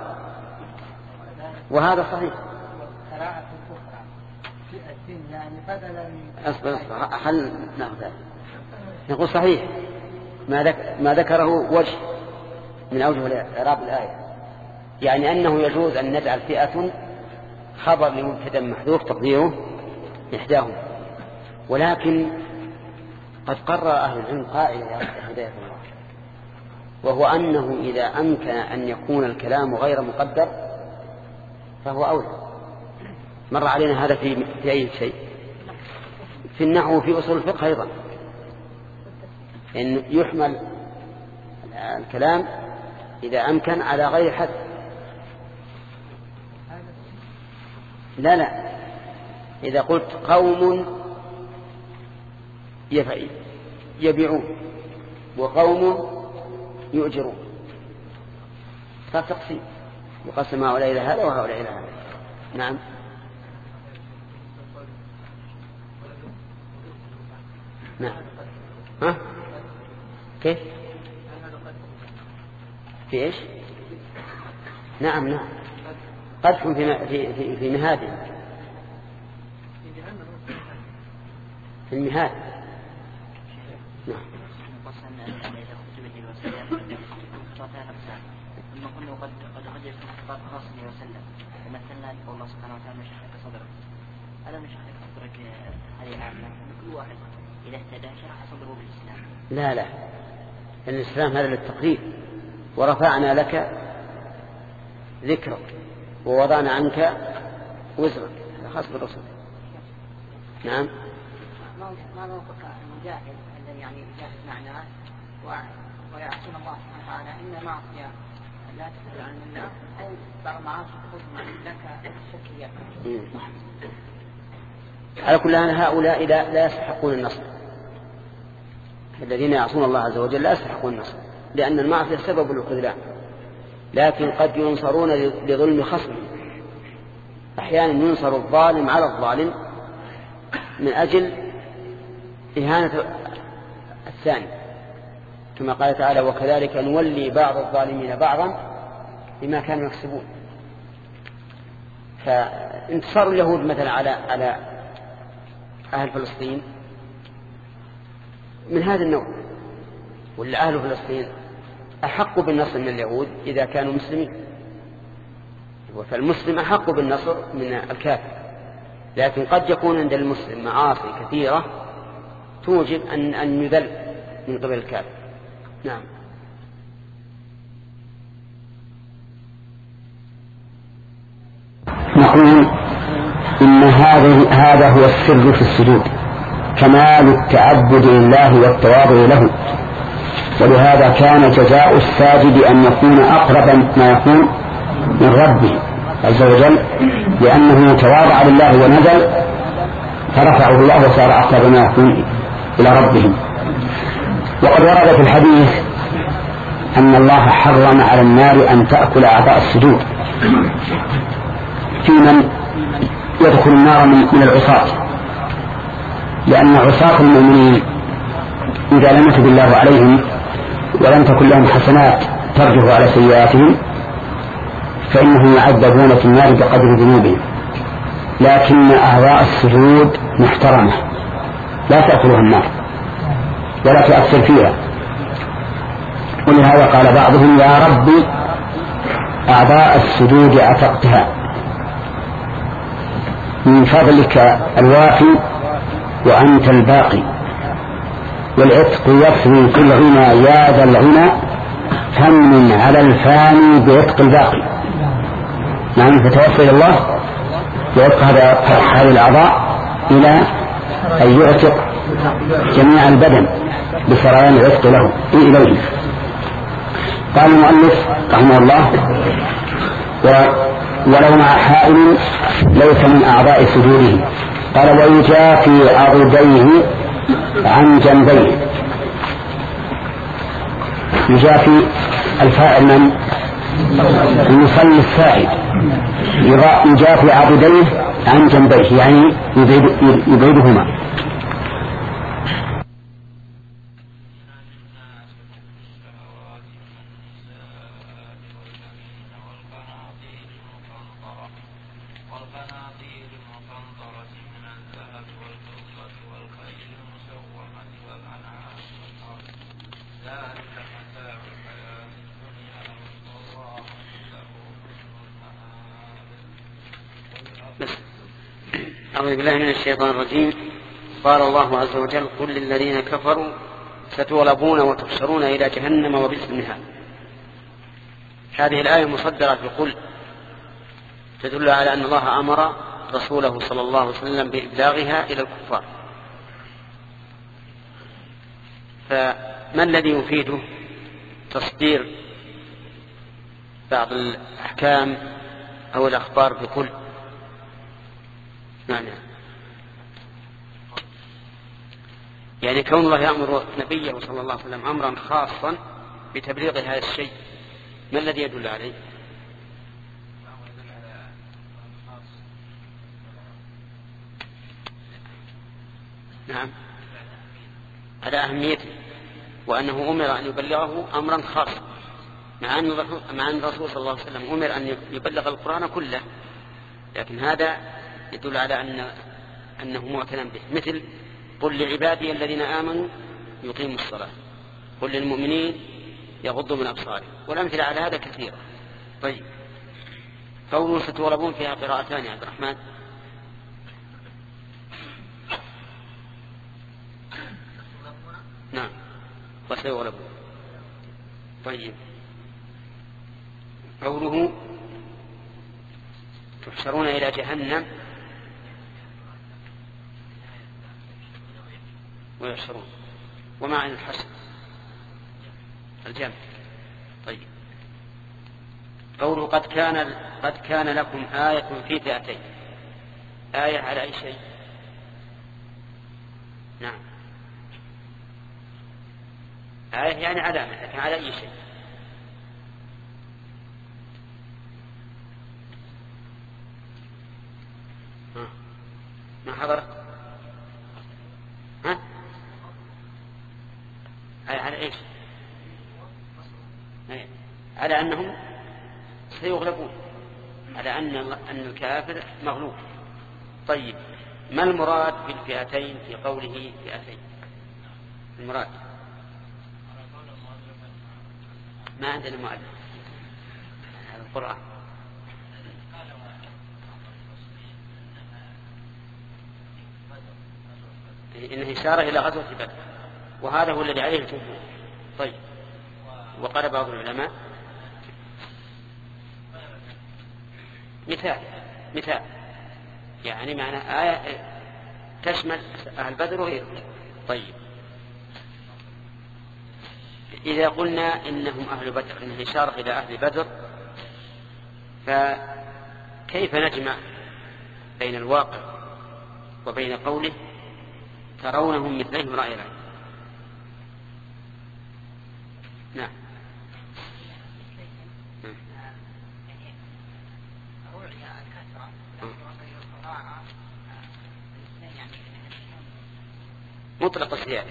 وهذا صحيح. قراءة أخرى فئة يعني بدلا من أصبر أصبر هل نأخذ نقول صحيح ما ذكر ما ذكره وجه من أوجه إعراب الآية، يعني أنه يجوز أن نجعل فئة خبر لمبتدأ محذوف تقديره إحداهما، ولكن قد قرر أهل العلم قاعدة هداية الله، وهو أنه إذا أمكن أن يكون الكلام غير مقدر فهو أولى. مر علينا هذا في في أي شيء، في النحو وفي أصول الفقه أيضا، إن يحمل الكلام إذا أمكن على غير حد. لا لا إذا قلت قوم يبيعون وقوم يؤجرون فتقسيم يقسم هؤلاء إلى هذا وهؤلاء إلى هذا. نعم. نعم. ها كيف في إيش؟ نعم نعم قدح في في في, في مهاده في المهاد. نعم. ثم قلنا قد قد قد يكون خطاب خاص به وسلم ومثلنا لقول الله سبحانه وتعالى من شرح صدره. هذا من شرح صدرك هذه العامة كل واحد إذا اهتدى شرح صدره بالإسلام. لا لا الإسلام هذا للتقريب، ورفعنا لك ذكرك ووضعنا عنك وزرك، هذا خاص بالرسول. نعم. ما موقف المجاهد الذي يعني يجاهد معناه ويعصون الله سبحانه وتعالى إن معصية لا تدل عن الله أو بعض المعاصي تخص لك شكية. على كل حال هؤلاء لا يستحقون النصر، الذين يعصون الله عز وجل لا يستحقون النصر، لأن المعصية سبب الخذلان، لكن قد ينصرون لظلم خصم. أحيانا ينصر الظالم على الظالم من أجل إهانة الثاني، كما قال تعالى وكذلك نولي بعض الظالمين بعضا بما كانوا يكسبون. فانتصار اليهود مثلا على على أهل فلسطين من هذا النوع، ولا أهل فلسطين أحق بالنصر من اليهود إذا كانوا مسلمين، فالمسلم أحق بالنصر من الكافر، لكن قد يكون عند المسلم معاصي كثيرة توجب أن أن يذل من قبل الكافر. نعم. نقول إن هذا هذا هو السر في السجود، كمال التعبد لله والتواضع له، ولهذا كان جزاء الساجد أن يكون أقرب ما يكون من ربه عز وجل، لأنه تواضع لله ونزل فرفعه الله وصار أقرب ما يكون إلى ربه. وقد ورد في الحديث أن الله حرم على النار أن تأكل أعضاء السجود في من يدخل النار من العصاة، لأن عصاة المؤمنين إذا لم يتب الله عليهم ولم تكن لهم حسنات ترجح على سيئاتهم فإنهم يعذبون في النار بقدر ذنوبهم، لكن أعضاء السجود محترمة لا تأكلها النار ولا تؤثر فيها. ولهذا قال بعضهم يا ربي أعضاء السجود عتقتها من فضلك الوافي وأنت الباقي، والعتق يفني في الغنى يا ذا الغنى فمن على الفاني بعتق الباقي. نعم. فتوصل الله ويبقى هذه الأعضاء إلى أن يعتق جميع البدن بسريان العتق له إليه. قال المؤلف رحمه الله ولو مع حائل ليس من أعضاء سجوده قال ويجافي عضديه عن جنبيه. يجافي الفاعل من المصلي الساعد، يجافي عضديه عن جنبيه يعني يبعد يبعدهما. أعوذ بالله من الشيطان الرجيم. قال الله عز وجل قل للذين كفروا ستغلبون وتحشرون إلى جهنم وبئس المهاد. هذه الآية مصدرة بقل تدل على أن الله أمر رسوله صلى الله عليه وسلم بإبلاغها إلى الكفار. فما الذي يفيده تصدير بعض الأحكام أو الأخبار بقل؟ معنى يعني كون الله يأمر نبيه صلى الله عليه وسلم أمرا خاصا بتبليغ هذا الشيء، ما الذي يدل عليه؟ نعم على أهميته، وأنه أمر أن يبلغه أمرا خاصا، مع أن الرسول صلى الله عليه وسلم أمر أن يبلغ القرآن كله، لكن هذا يدل على أن أنه معتنى به. مثل قل لعبادي الذين آمنوا يقيموا الصلاة، قل للمؤمنين يغضوا من أبصارهم، والأمثلة على هذا كثيرة. طيب قوله ستغلبون فيها قراءتان يا عبد الرحمن. نعم وسيغلبون. طيب قوله تحشرون إلى جهنم ويحشرون، ومعنى الحشر الجمع. طيب قوله قد كان قد كان لكم آية في فئتين. آية على أي شيء؟ نعم آية يعني علامة، لكن على أي شيء؟ ها ما حضرت؟ ها آية على إيش؟ آية على أنهم سيغلبون، على أن أن الكافر مغلوب. طيب ما المراد بالفئتين في قوله فئتين؟ المراد ما عندنا مؤلف هذا القرآن. إنه إشارة إلى غزوة بدر، وهذا هو الذي عليه الجمهور. طيب وقال بعض العلماء مثال مثال يعني معنى آية تشمل أهل بدر وغيرهم. طيب إذا قلنا إنهم أهل بدر، إنه إشارة إلى أهل بدر، فكيف نجمع بين الواقع وبين قوله ترونهم مثلهم رأي العين؟ نعم مطلق الزيادة،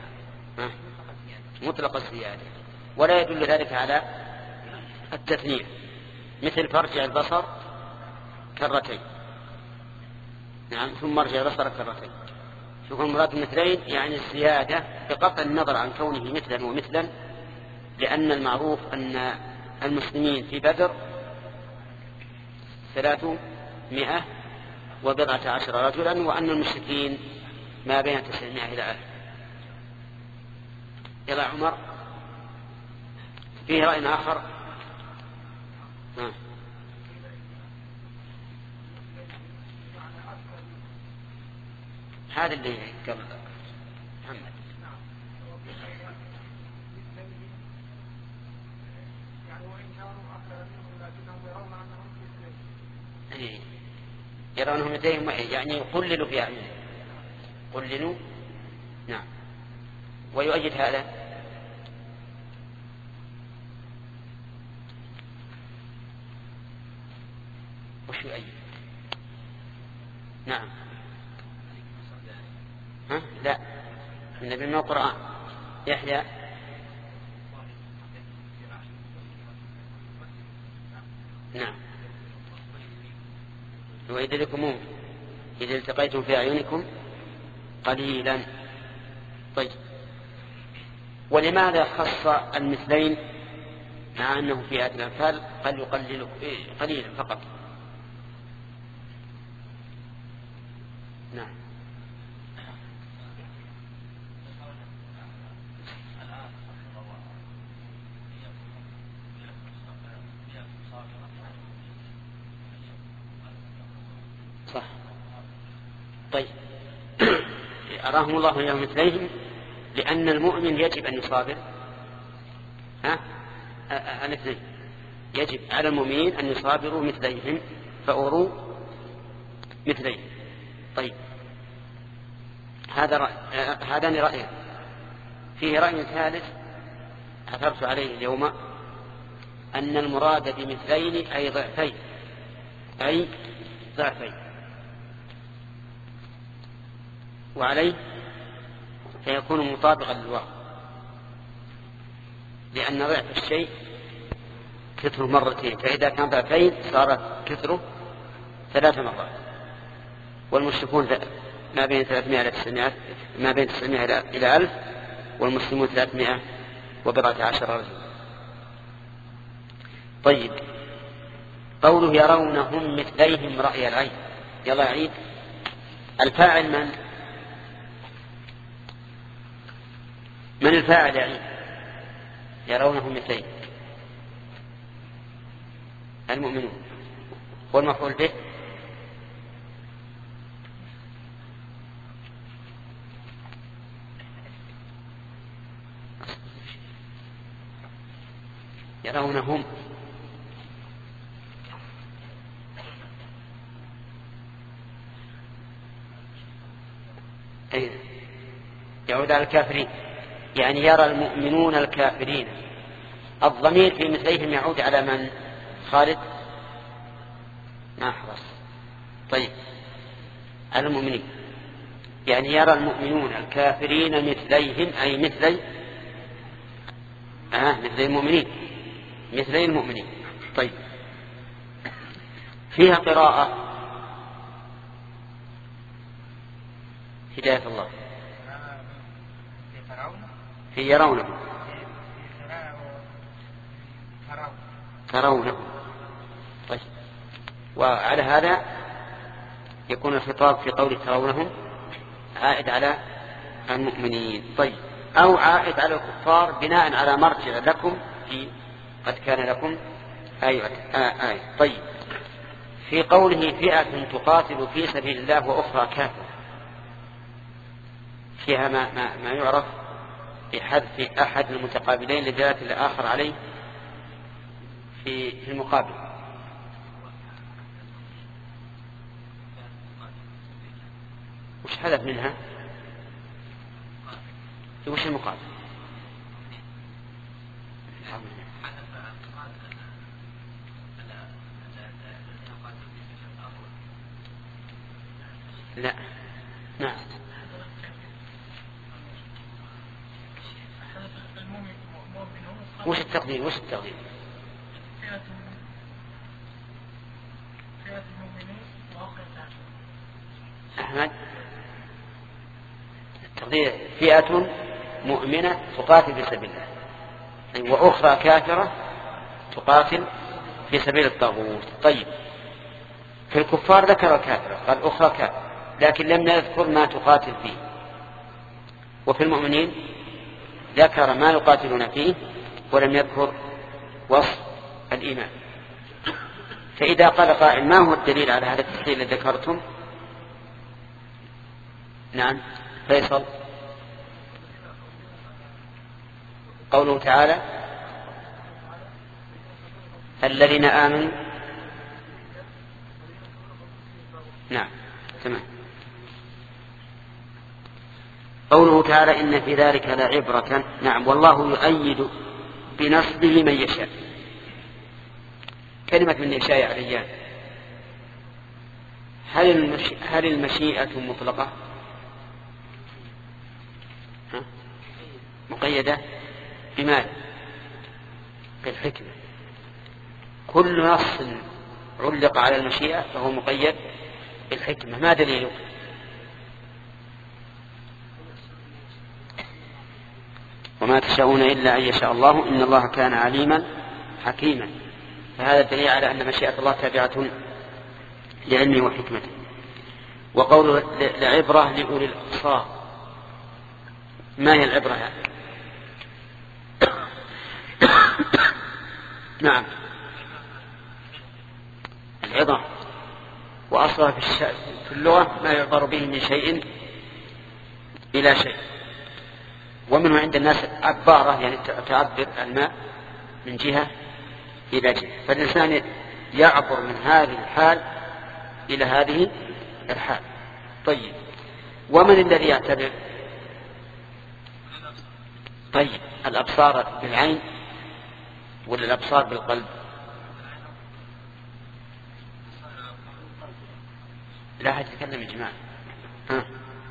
مطلق الزيادة، ولا يدل ذلك على التثنية، مثل فارجع البصر كرتين. نعم ثم ارجع البصر كرتين. شوف المراد مثلين يعني الزيادة بقطع النظر عن كونه مثلا ومثلا، لأن المعروف أن المسلمين في بدر ثلاثمائة وبضعة عشر رجلا، وأن المشركين ما بين تسعمائة إلى ألف. يلا عمر فيه رأي آخر. ها. هذا اللي قبل محمد. يرونهم مثليهم يعني يقللوا في أعينهم، قللوا. نعم. ويؤيد هذا وش يؤيد؟ نعم. ها؟ لا، النبي من القرآن. يحيى نعم. وإذ لكم إذا التقيتم في أعينكم قليلا. طيب، ولماذا خص المثلين مع أنه في آية الأنفال قال يقلل قليلا فقط؟ نعم. صح. طيب، أراهم الله يوم مثليهم لأن المؤمن يجب أن يصابر. ها؟ الاثنين يجب على المؤمنين أن يصابروا مثليهم فأوروا مثليهم. طيب، هذا رأي. هذان رأيان. فيه رأي ثالث عثرت عليه اليوم، أن المراد بمثلين أي ضعفين، أي ضعفين. وعليه فيكون مطابقا للواقع، لأن ضعف الشيء كثره مرتين، فإذا كان ضعفين صار كثره ثلاث مرات. والمشركون ما بين ثلاثمائة إلى تسعمائة، ما بين تسعمائة إلى ألف، والمسلمون ثلاثمائة وبضعة عشر رجل. طيب، قوله يرونهم مثليهم رأي العين. يلا عيد. الفاعل من؟ من الفاعل يعني يرونهم مثليهم؟ المؤمنون. والمفعول به يرونهم أي يعود على الكافرين، يعني يرى المؤمنون الكافرين. الضمير في مثليهم يعود على من؟ خالد ما حرص. طيب، على المؤمنين، يعني يرى المؤمنون الكافرين مثليهم أي مثلي آه مثلي المؤمنين، مثلي المؤمنين. طيب، فيها قراءة هداية الله في يرونه ترونه. طيب، وعلى هذا يكون الخطاب في قول ترونهم عائد على المؤمنين. طيب، أو عائد على الكفار بناء على مرجع لكم في قد كان لكم آية. آه آية. طيب، في قوله فئة تقاتل في سبيل الله وأخرى كافرة، فيها ما, ما, ما يعرف بحذف أحد المتقابلين لدلالة الآخر عليه في في المقابل. وش حذف منها؟ وش المقابل؟ لا. نعم. وش التقدير؟ وش التقدير؟ أحمد، التقدير فئة مؤمنة تقاتل في سبيل الله، وأخرى كافرة تقاتل في سبيل الطاغوت. طيب، في الكفار ذكر الكافرة قال أخرى كافرة، لكن لم يذكر ما تقاتل فيه. وفي المؤمنين ذكر ما يقاتلون فيه ولم يذكر وصف الإيمان. فإذا قال قائل ما هو الدليل على هذا التحليل الذي ذكرتم؟ نعم فيصل. قوله تعالى الذين آمنوا نعم تمام. قوله تعالى إن في ذلك لعبرة. نعم والله يؤيد بنصره من يشاء. كلمة من يشاء يا عليان هل, المش... هل المشيئة مطلقة ها؟ مقيدة بماذا؟ بالحكمة. كل نص علق على المشيئة فهو مقيد بالحكمة. ما دليله؟ وما تشاءون إلا أن يشاء الله إن الله كان عليما حكيما. فهذا دليل على أن مشيئة الله تابعة لعلمه وحكمته. وقوله لعبرة لأولي الأبصار. ما هي العبرة يعني؟ نعم العظة. وأصلها في اللغة ما يعبر به من شيء إلى شيء. ومنه عند الناس عبارة يعني تعبر الماء من جهة إلى جهة. فالإنسان يعبر من هذه الحال إلى هذه الحال. طيب ومن الذي يعتبر؟ طيب الأبصار بالعين ولا الأبصار بالقلب؟ لا أحد يتكلم يا جماعة. ها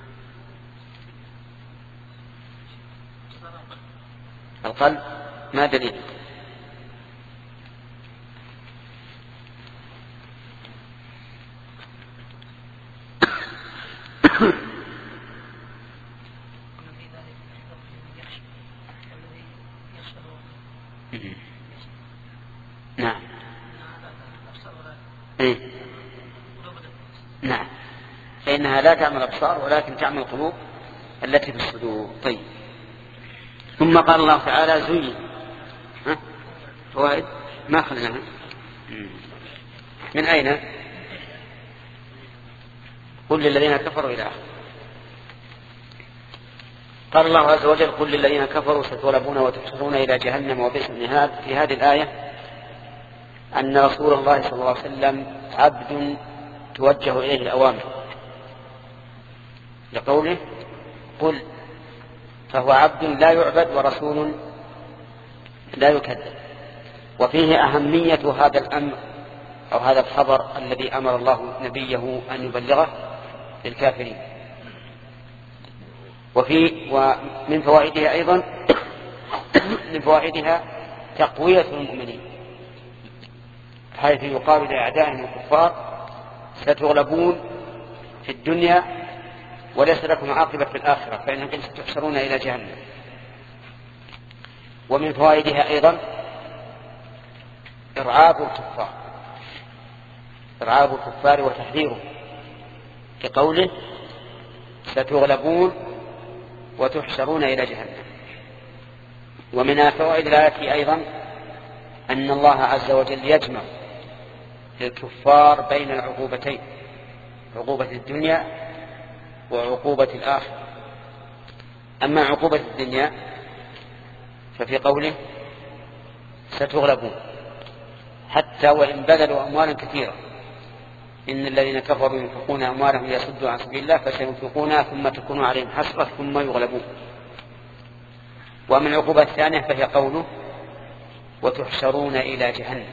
القلب ما دليل؟ نعم إيه؟ نعم فإنها لا تعمل الأبصار ولكن تعمل القلوب التي في الصدور. طيب ثم قال الله تعالى زين. ها فوائد ما خلناها من أين؟ قل للذين كفروا إلى آخره. قال الله عز وجل قل للذين كفروا ستغلبون وتحشرون إلى جهنم وبئس المهاد. في هذه الآية أن رسول الله صلى الله عليه وسلم عبد توجه إليه الأوامر لقوله قل، فهو عبد لا يعبد ورسول لا يكذب. وفيه أهمية هذا الأمر أو هذا الخبر الذي أمر الله نبيه أن يبلغه للكافرين. وفي ومن فوائدها أيضا من فوائدها تقوية المؤمنين، حيث يقال لأعدائهم الكفار ستغلبون في الدنيا وليس لكم عاقبة في الآخرة فإنكم ستحشرون إلى جهنم. ومن فوائدها أيضا إرعاب الكفار إرعاب الكفار وتحذيرهم كقوله ستغلبون وتحشرون إلى جهنم. ومن فوائد الآية أيضا أن الله عز وجل يجمع للكفار بين العقوبتين، عقوبة الدنيا وعقوبة الآخرة. أما عقوبة الدنيا ففي قوله ستغلبون حتى وإن بذلوا أموالا كثيرة إن الذين كفروا ينفقون أموالهم ليصدوا عن سبيل الله فسينفقونها ثم تكون عليهم حسرة ثم يغلبون. ومن العقوبة الثانية فهي قوله وتحشرون إلى جهنم.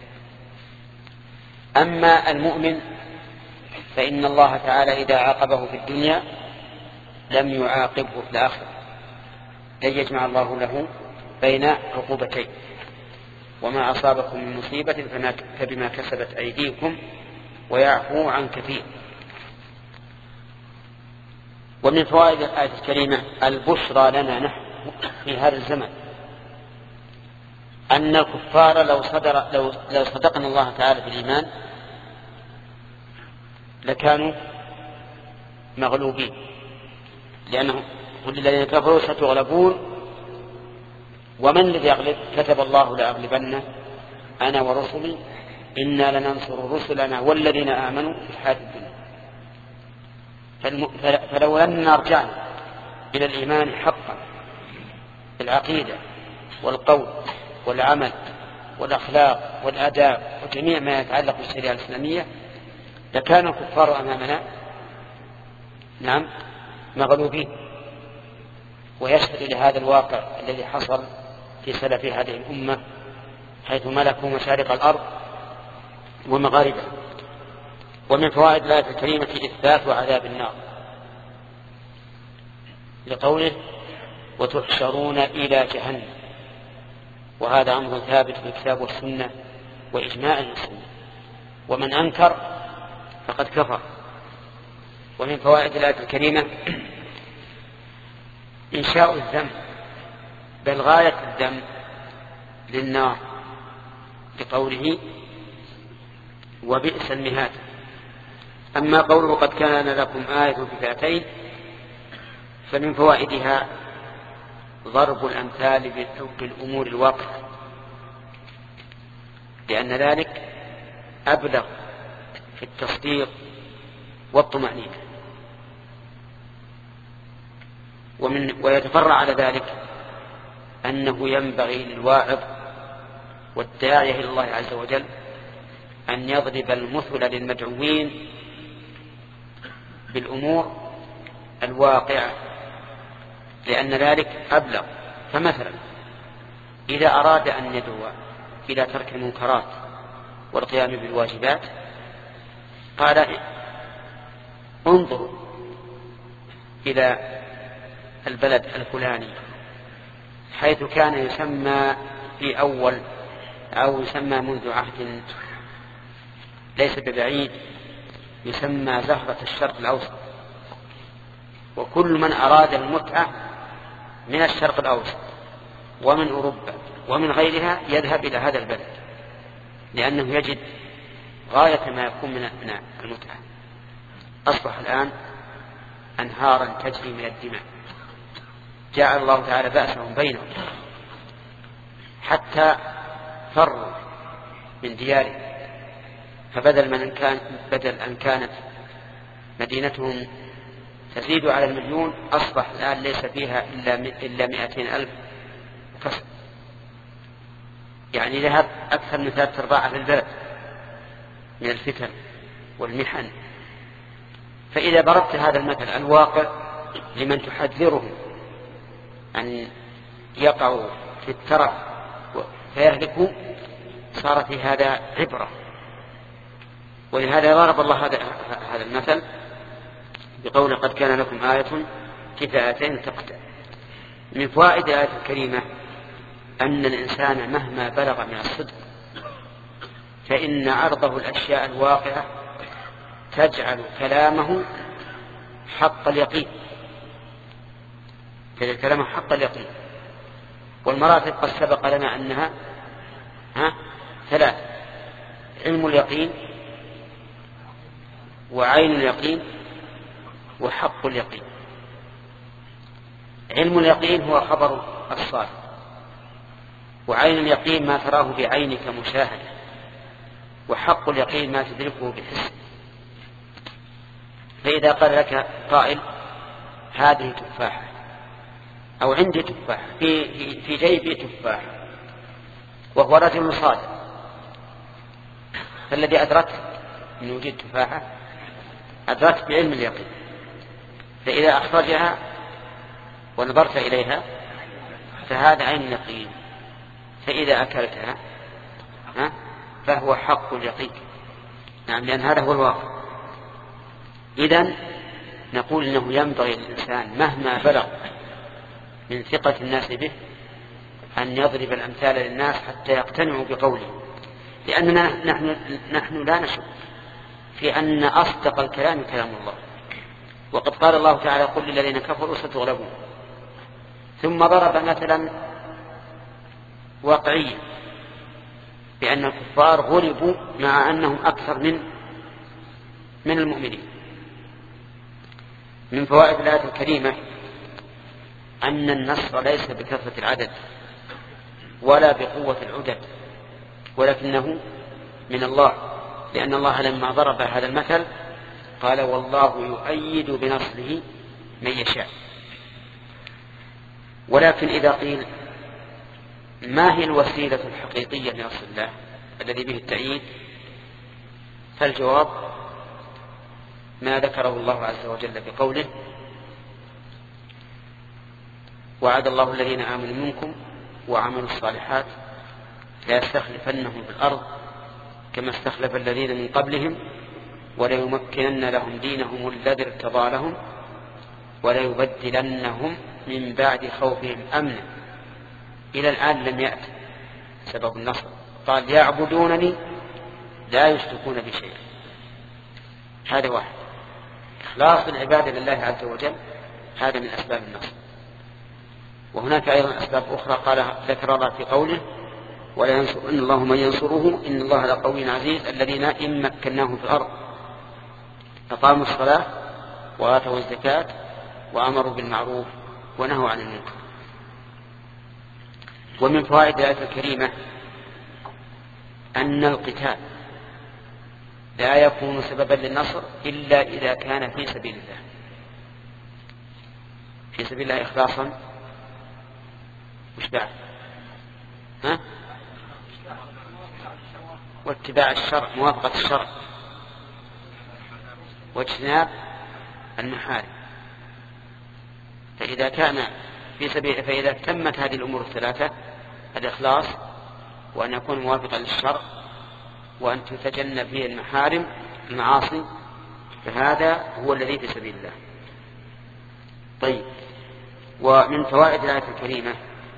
أما المؤمن فإن الله تعالى إذا عاقبه في الدنيا لم يعاقبه في الآخرة، لن يجمع الله له بين عقوبتين. وما أصابكم من مصيبة فبما كسبت أيديكم ويعفو عن كثير. ومن فوائد الآية الكريمة البشرى لنا نحن في هذا الزمن أن الكفار لو, صدر لو, لو صدقنا الله تعالى في الإيمان لكانوا مغلوبين، لأنه قل الذين كفروا ستغلبون ومن الذي يغلب؟ كتب الله لأغلبن أنا ورسلي إنا لننصر رسلنا والذين آمنوا في الحياة الدنيا. فلو لن رجعنا إلى الإيمان حقا العقيدة والقول والعمل والأخلاق والآداب وجميع ما يتعلق بالشريعة الإسلامية لكان الكفار أمامنا نعم مغلوبين. ويشهد لهذا الواقع الذي حصل في سلف هذه الأمة حيث ملكوا مشارق الأرض ومغاربها. ومن فوائد الآية الكريمة إثبات عذاب النار لقوله وتحشرون إلى جهنم، وهذا أمر ثابت في الكتاب والسنة وإجماع المسلمين، ومن أنكر فقد كفر. ومن فوائد الآية الكريمة إنشاء الذم، بل غاية الذم للنار لقوله وبئس المهاد. أما قوله قد كان لكم آية في فئتين فمن فوائدها ضرب الأمثال بالأمور الواقعة، لأن ذلك أبلغ في التصديق والطمأنينة. ومن ويتفرع على ذلك أنه ينبغي للواعظ والداعية إلى الله عز وجل أن يضرب المثل للمدعوين بالأمور الواقعة، لأن ذلك أبلغ. فمثلا إذا أراد أن يدعو إلى ترك المنكرات والقيام بالواجبات قال انظروا إلى البلد الفلاني حيث كان يسمى في أول أو يسمى منذ عهد ليس ببعيد يسمى زهرة الشرق الأوسط، وكل من أراد المتعة من الشرق الأوسط ومن أوروبا ومن غيرها يذهب إلى هذا البلد، لأنه يجد غاية ما يكون من المتعة. أصبح الآن أنهارا تجري من الدماء، جعل الله تعالى بأسهم بينهم حتى فروا من ديارهم. فبدل من كان بدل أن كانت مدينتهم تزيد على المليون أصبح الآن ليس فيها إلا إلا مئتين ألف كسر، يعني ذهب أكثر من ثلاثة أرباع أهل البلد من الفتن والمحن. فإذا ضربت هذا المثل الواقع لمن تحذرهم أن يقعوا في الترف فيهلكوا صار في هذا عبرة. ولهذا ضرب الله هذا هذا المثل بقول قد كان لكم آية في فئتين تقتل. من فوائد الآية الكريمة أن الإنسان مهما بلغ من الصدق فإن عرضه الأشياء الواقعة تجعل كلامه حق اليقين، تجعل كلامه حق اليقين. والمراتب قد سبق لنا أنها ها ثلاث: علم اليقين وعين اليقين وحق اليقين. علم اليقين هو خبر الصادق، وعين اليقين ما تراه بعينك مشاهدة، وحق اليقين ما تدركه بحس. فإذا قال لك قائل هذه تفاحة أو عندي تفاحة في, في, في جيبي تفاحة وهو رجل صادق، فالذي أدركت من وجود تفاحة أدركت بعلم اليقين، فإذا أخرجها ونظرت إليها فهذا عين اليقين، فإذا أكلتها فهو حق اليقين. نعم، لأن هذا هو الواقع. إذن نقول إنه ينبغي للإنسان مهما بلغ من ثقة الناس به أن يضرب الأمثال للناس حتى يقتنعوا بقوله، لأننا نحن, نحن لا نشك في أن أصدق الكلام كلام الله. وقد قال الله تعالى قل للذين كفروا ستغلبون، ثم ضرب مثلا واقعيا بأن الكفار غلبوا مع أنهم أكثر من من المؤمنين. من فوائد الآية الكريمة أن النصر ليس بكثرة العدد ولا بقوة العدد، ولكنه من الله، لأن الله لما ضرب هذا المثل قال والله يؤيد بنصره من يشاء. ولكن إذا قيل ما هي الوسيلة الحقيقية لنصر الله الذي به التأييد، فالجواب ما ذكره الله عز وجل بقوله وعد الله الذين آمنوا منكم وعملوا الصالحات ليستخلفنهم في الأرض كما استخلف الذين من قبلهم وليمكنن لهم دينهم الذي ارتضى لهم وليبدلنهم من بعد خوفهم أمنا. إلى الآن لم يأتي سبب النصر، قال يعبدونني لا يشركون بشيء. هذا واحد، إخلاص العبادة لله عز وجل هذا من أسباب النصر. وهناك أيضا أسباب أخرى قال ذكر الله في قوله ولا ينصر إن الله من ينصره إن الله لقوي عزيز الذين إن مكناهم في الأرض أقاموا الصلاة وآتوا الزكاة وأمروا بالمعروف ونهوا عن المنكر. ومن فوائد الآية الكريمة أن القتال لا يكون سببا للنصر إلا إذا كان في سبيل الله، في سبيل الله إخلاصا مش بعد ها؟ واتباع الشرع، موافقة الشرع، واجتناب المحارم. فإذا كان في سبيل فإذا تمت هذه الأمور الثلاثة الإخلاص وأن يكون موافقا للشرع وأن تتجنب فيه المحارم المعاصي فهذا هو الذي في سبيل الله. طيب، ومن فوائد الآية الكريمة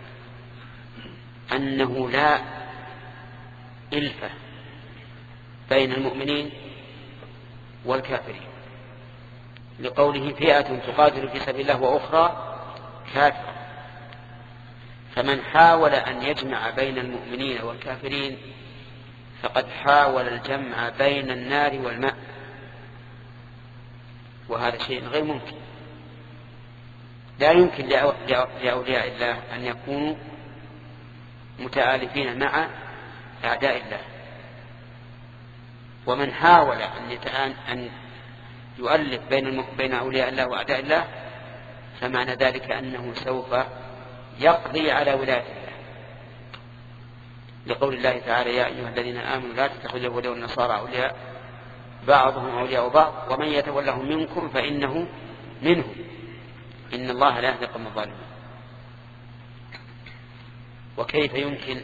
أنه لا إلفة بين المؤمنين والكافرين لقوله فئة تقاتل في سبيل الله وأخرى كافرة. فمن حاول أن يجمع بين المؤمنين والكافرين فقد حاول الجمع بين النار والماء، وهذا شيء غير ممكن. لا يمكن لأولياء الله أن يكونوا متآلفين مع أعداء الله. ومن حاول أن يؤلف بين بين أولياء الله وأعداء الله فمعنى ذلك أنه سوف يقضي على ولاية الله، لقول الله تعالى يا أيها الذين آمنوا لا تتخذوا اليهود والنصارى أولياء بعضهم أولياء بعض ومن يتولهم منكم فإنه منهم إن الله لا يهدي القوم الظالمين. وكيف يمكن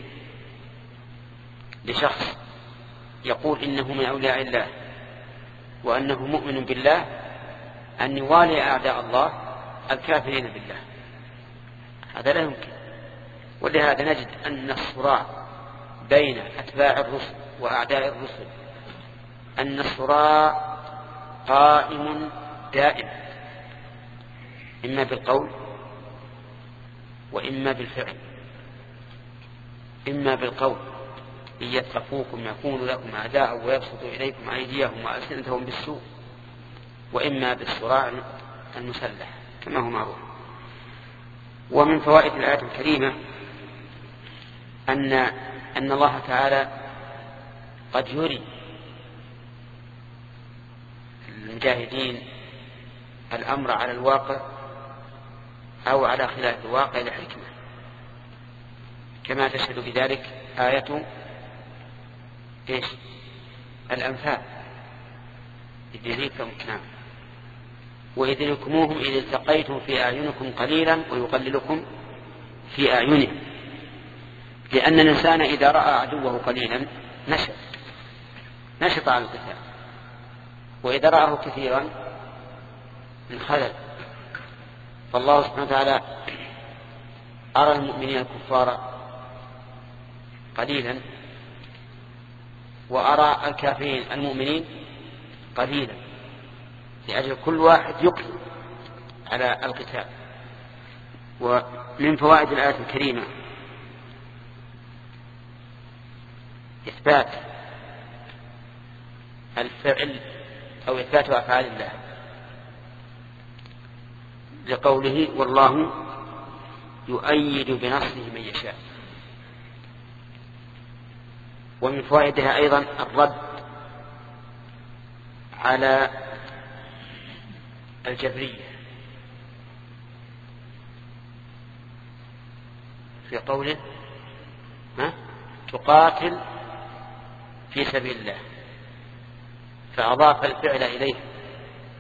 لشخص يقول إنه من أولياء الله وأنه مؤمن بالله أن يوالي أعداء الله الكافرين بالله؟ هذا لا يمكن. ولهذا نجد أن الصراع بين أتباع الرسل وأعداء الرسل أن الصراع قائم دائم، إما بالقول وإما بالفعل. إما بالقول إن يثقفوكم يكونوا لكم أعداء ويبسطوا إليكم أيديهم وألسنتهم بالسوء، وإما بالصراع المسلح كما هو معروف. ومن فوائد الآية الكريمة أن أن الله تعالى قد يري المجاهدين الأمر على الواقع أو على خلاف الواقع لحكمة، كما تشهد بذلك آية إيش؟ الأنفال إذ يريكم نعم وإذ يريكموهم إذ التقيتم في أعينكم قليلا ويقللكم في أعينهم، لأن الإنسان إذا رأى عدوه قليلا نشط نشط على القتال، وإذا رآه كثيرا انخلل. فالله سبحانه وتعالى أرى المؤمنين الكفار قليلا وأرى الكافرين المؤمنين قليلا، لأجل كل واحد يقدم على القتال. ومن فوائد الآية الكريمة إثبات الفعل أو إثبات أفعال الله، لقوله والله يؤيد بنصره من يشاء. ومن فوائدها أيضا الرد على الجبرية في قوله ما تقاتل في سبيل الله، فأضاف الفعل إليه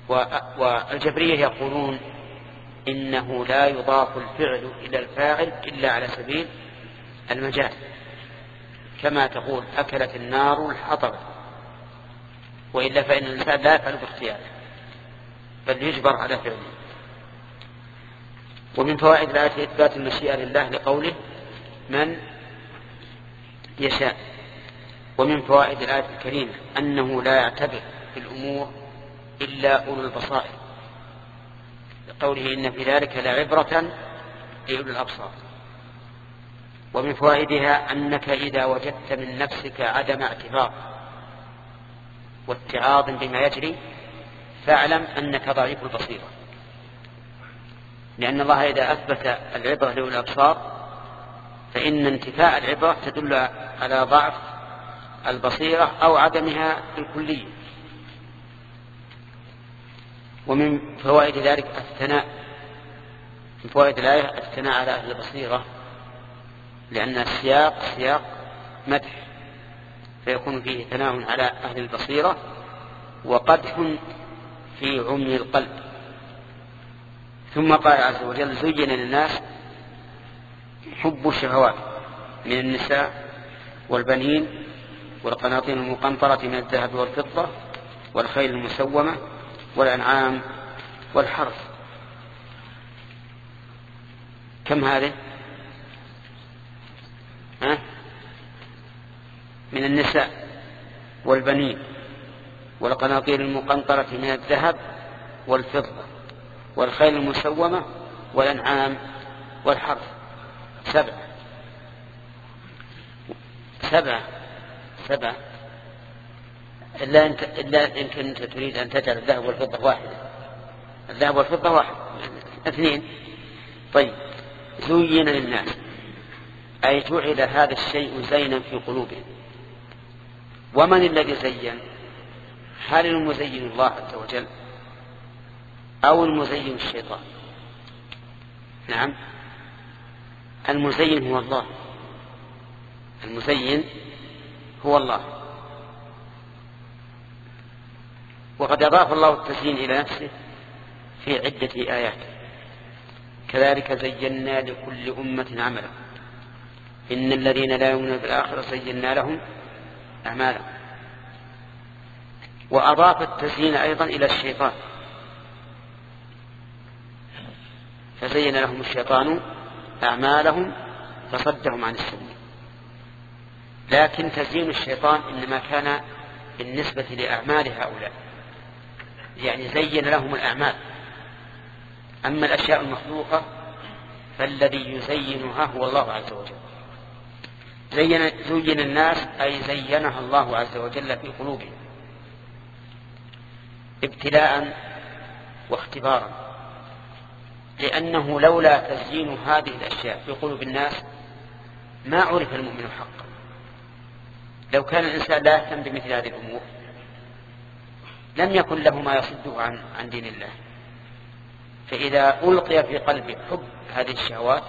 والجبرية يقولون إنه لا يضاف الفعل إلى الفاعل إلا على سبيل المجال، كما تقول أكلت النار الحطب، وإلا فإن الإنسان لا يفعل باختياره بل يجبر على فعله. ومن فوائد الآية إثبات المشيئة لله لقوله من يشاء. ومن فوائد الآية الكريمة أنه لا يعتبر في الأمور إلا أولو البصائر، لقوله إن في ذلك لعبرة لأولي الأبصار. ومن فوائدها أنك إذا وجدت من نفسك عدم اعتبار واتعاظ بما يجري فاعلم أنك ضعيف البصيرة، لأن الله إذا أثبت العبرة لأولي الأبصار فإن انتفاء العبرة تدل على ضعف البصيرة أو عدمها الكلية. ومن فوائد ذلك الثناء، من فوائد الآية الثناء على أهل البصيرة، لأن السياق سياق مدح فيكون فيه ثناء على أهل البصيرة وقدح في عمي القلب. ثم قال عز وجل زين للناس حب الشهوات من النساء والبنين والقناطير المقنطرة من الذهب والفضة والخيل المسومة والأنعام والحرث. كم هذه؟ ها؟ من النساء والبنين والقناطير المقنطرة من الذهب والفضة والخيل المسومة والأنعام والحرث. سبع سبع سبع إلا أنت إلا إن كنت تريد أن تجعل الذهب والفضة واحدة. الذهب والفضة واحد، اثنين. طيب زين للناس أي جعل هذا الشيء زينا في قلوبهم. ومن الذي زين؟ هل المزين الله عز وجل أو المزين الشيطان؟ نعم، المزين هو الله، المزين هو الله. وقد أضاف الله التزيين إلى نفسه في عدة آيات. كذلك زينا لكل أمة عملا إن الذين لا يؤمنون بالآخرة زينا لهم أعمالهم. وأضاف التزيين أيضا إلى الشيطان فزين لهم الشيطان أعمالهم فصدهم عن السبيل. لكن تزيين الشيطان إنما كان بالنسبة لأعمال هؤلاء، يعني زين لهم الأعمال. أما الأشياء المخلوقة فالذي يزينها هو الله عز وجل. زين, زين الناس أي زينها الله عز وجل في قلوبهم ابتلاء واختبارا، لأنه لولا تزيين هذه الأشياء في قلوب الناس ما عرف المؤمن حقا. لو كان الإنسان لا يهتم بمثل هذه الأمور لم يكن له ما يصده عن, عن دين الله. فإذا ألقي في قلبه حب هذه الشهوات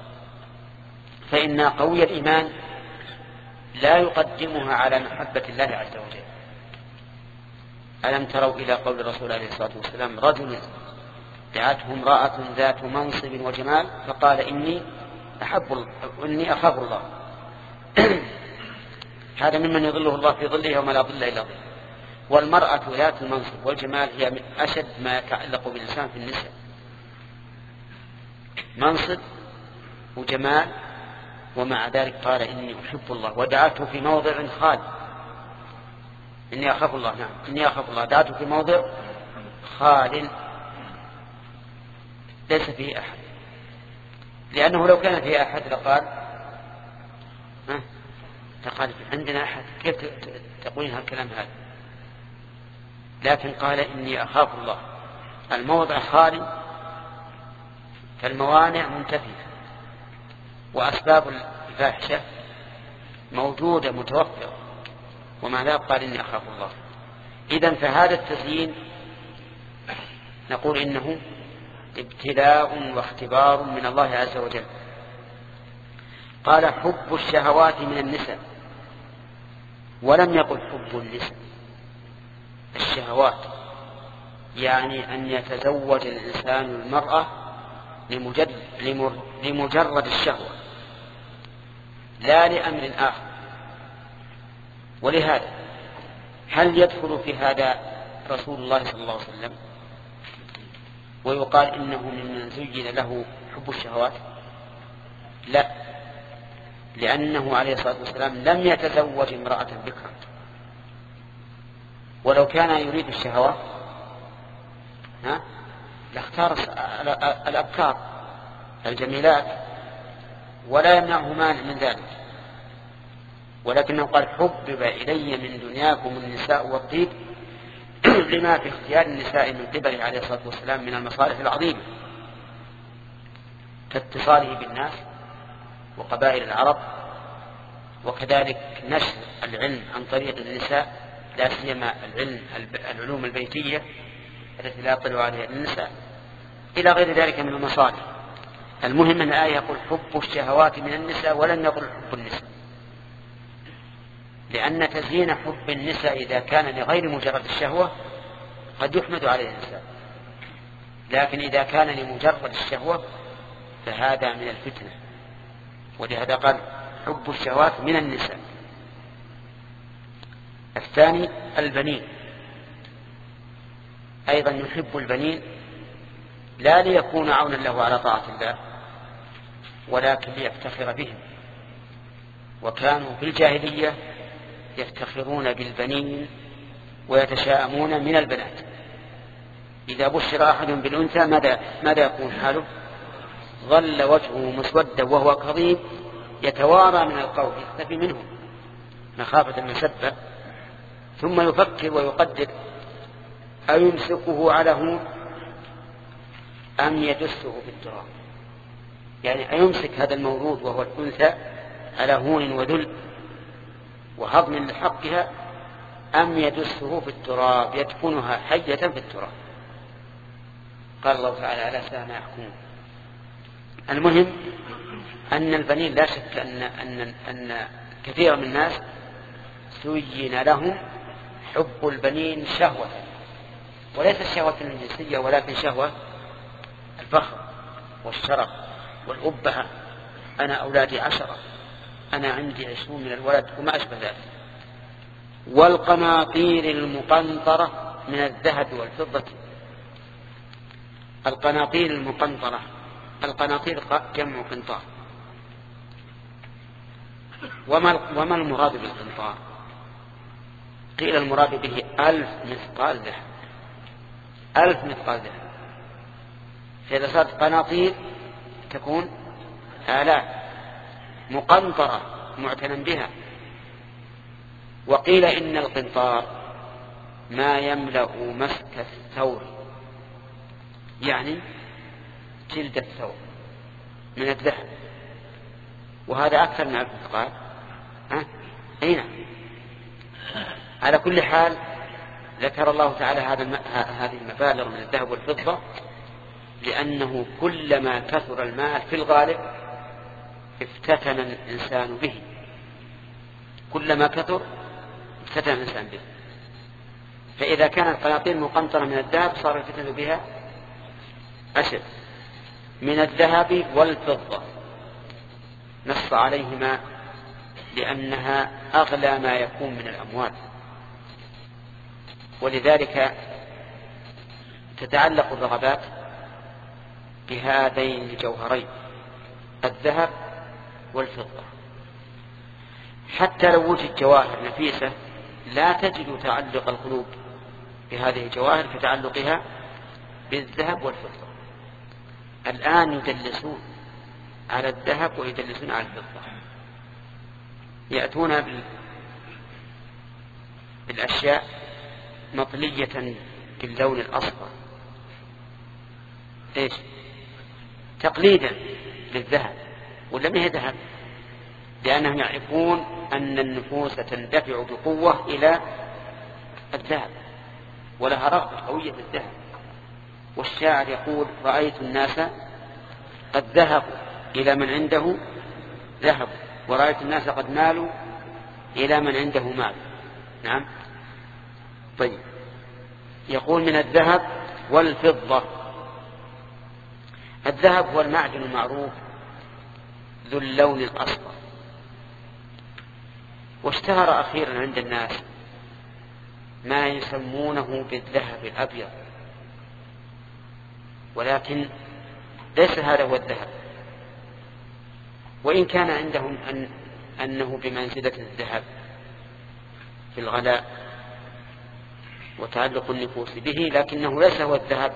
فإن قوي الإيمان لا يقدمها على محبة الله عز وجل. ألم تروا إلى قول الرسول عليه الصلاة والسلام رجل دعته امرأة ذات منصب وجمال فقال إني أحب إني أخاف الله. هذا ممن يظله الله في ظله يوم لا ظل إلا ظله. والمرأة ذات المنصب والجمال هي من أشد ما يتعلق بالإنسان في النساء، منصب وجمال، ومع ذلك قال إني أحب الله ودعته في موضع خال. إني أخاف الله، نعم إني أخاف الله، دعته في موضع خال ليس فيه أحد، لأنه لو كان فيه أحد لقال ها لقال عندنا أحد، كيف تقولين هالكلام هذا؟ لكن قال إني أخاف الله. الموضع خالي فالموانع منتفية وأسباب الفاحشة موجودة متوفرة، ومع ذلك قال إني أخاف الله. إذن فهذا التزيين نقول إنه ابتلاء واختبار من الله عز وجل. قال حب الشهوات من النساء، ولم يقل حب النساء. الشهوات يعني أن يتزوج الإنسان المرأة لمجرد, لمجرد الشهوة لا لأمر آخر. ولهذا هل يدخل في هذا رسول الله صلى الله عليه وسلم ويقال إنه ممن زين له حب الشهوات؟ لا، لأنه عليه الصلاة والسلام لم يتزوج امرأة بكرا، ولو كان يريد الشهوات ها لاختار الأبكار الجميلات ولا يمنعه مانع من ذلك، ولكنه قال حبب إلي من دنياكم النساء والطيب لما في اختيار النساء من قبله عليه الصلاة والسلام من المصالح العظيمة كاتصاله بالناس وقبائل العرب، وكذلك نشر العلم عن طريق النساء لا سيما العلم العلوم البيتية التي لا يطلع عليها النساء إلى غير ذلك من المصالح. المهم أن الآية يقول حب الشهوات من النساء ولم يقل حب النساء، لأن تزيين حب النساء إذا كان لغير مجرد الشهوة قد يحمد عليه النساء، لكن إذا كان لمجرد الشهوة فهذا من الفتنة، ولهذا قال حب الشهوات من النساء. الثاني البنين، أيضا يحب البنين لا ليكون عونا له على طاعة الله ولكن ليفتخر بهم، وكانوا في الجاهلية يفتخرون بالبنين ويتشاءمون من البنات. إذا بشر أحد بالأنثى ماذا ماذا يكون حاله؟ ظل وجهه مسودا وهو كظيم يتوارى من القوم يختفي منهم مخافة المسبة، ثم يفكر ويقدر أيمسكه على هون أم يدسه في التراب، يعني أيمسك هذا المولود وهو الأنثى على هون وذل وهضم لحقها أم يدسه في التراب يدفنها حية في التراب. قال الله تعالى ألا ساء ما يحكمون. المهم أن البنين لا شك أن, أن, أن كثير من الناس زين لهم حب البنين شهوة، وليس الشهوة الجنسية ولكن شهوة الفخر والشرف والأبهة، أنا أولادي عشرة، أنا عندي عشرون من الولد وما أشبه ذلك. والقناطير المقنطرة من الذهب والفضة. القناطير المقنطرة، القناطير جمع قنطار. وما, وما المراد بالقنطار؟ قيل المراد به ألف مثقال ذهب، ألف مثقال ذهب. فإذا صارت قناطير تكون آلاف مقنطرة معتنى بها. وقيل إن القنطار ما يملأ مسك الثور، يعني جلد الثور من الذهب، وهذا أكثر من ألف مثقال. ها؟ أين؟ على كل حال ذكر الله تعالى هذا هذه المبالغ من الذهب والفضة لأنه كلما كثر المال في الغالب افتتن الإنسان به، كلما كثر افتتن الإنسان به. فإذا كانت القناطير مقنطرة من الذهب صار الفتن بها أشد. من الذهب والفضة نص عليهما لأنها أغلى ما يكون من الأموال، ولذلك تتعلق الرغبات بهذين الجوهرين الذهب والفضة. حتى لو وجد جواهر نفيسة لا تجد تعلق القلوب بهذه الجواهر كتعلقها بالذهب والفضة. الآن يدلسون على الذهب ويدلسون على الفضة، يأتون بالأشياء مطلية باللون الأصفر، إيش؟ تقليدا للذهب، ولم هي ذهب، لأنهم يعرفون أن النفوس تندفع بقوة إلى الذهب ولها رغبة قوية في الذهب. والشاعر يقول رأيت الناس قد ذهبوا إلى من عنده ذهب، ورأيت الناس قد مالوا إلى من عنده مال. نعم. طيب، يقول من الذهب والفضة. الذهب هو المعدن المعروف ذو اللون الأصفر، واشتهر أخيرا عند الناس ما يسمونه بالذهب الأبيض، ولكن ليس هذا هو الذهب، وإن كان عندهم أن أنه بمنزلة الذهب في الغلاء وتعلق النفوس به، لكنه ليس هو الذهب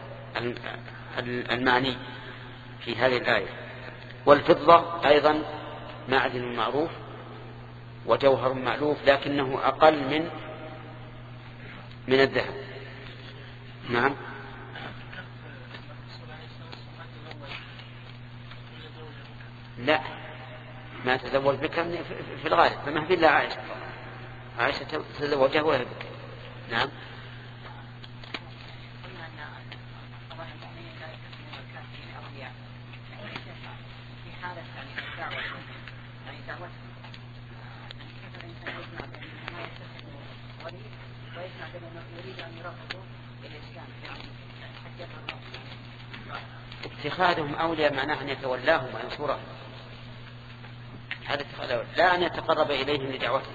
المعني في هذه الآية. والفضة أيضا معدن معروف وجوهر مألوف، لكنه أقل من من الذهب. نعم. لا، ما تزوج بكر في الغالب، فما في إلا عائشة. عائشة تزوجها وهي بكر. نعم. اتخاذهم أولياء معناه أن يتولاهم وينصرهم، هذا اتخاذ، لا أن يتقرب إليهم لدعوتهم.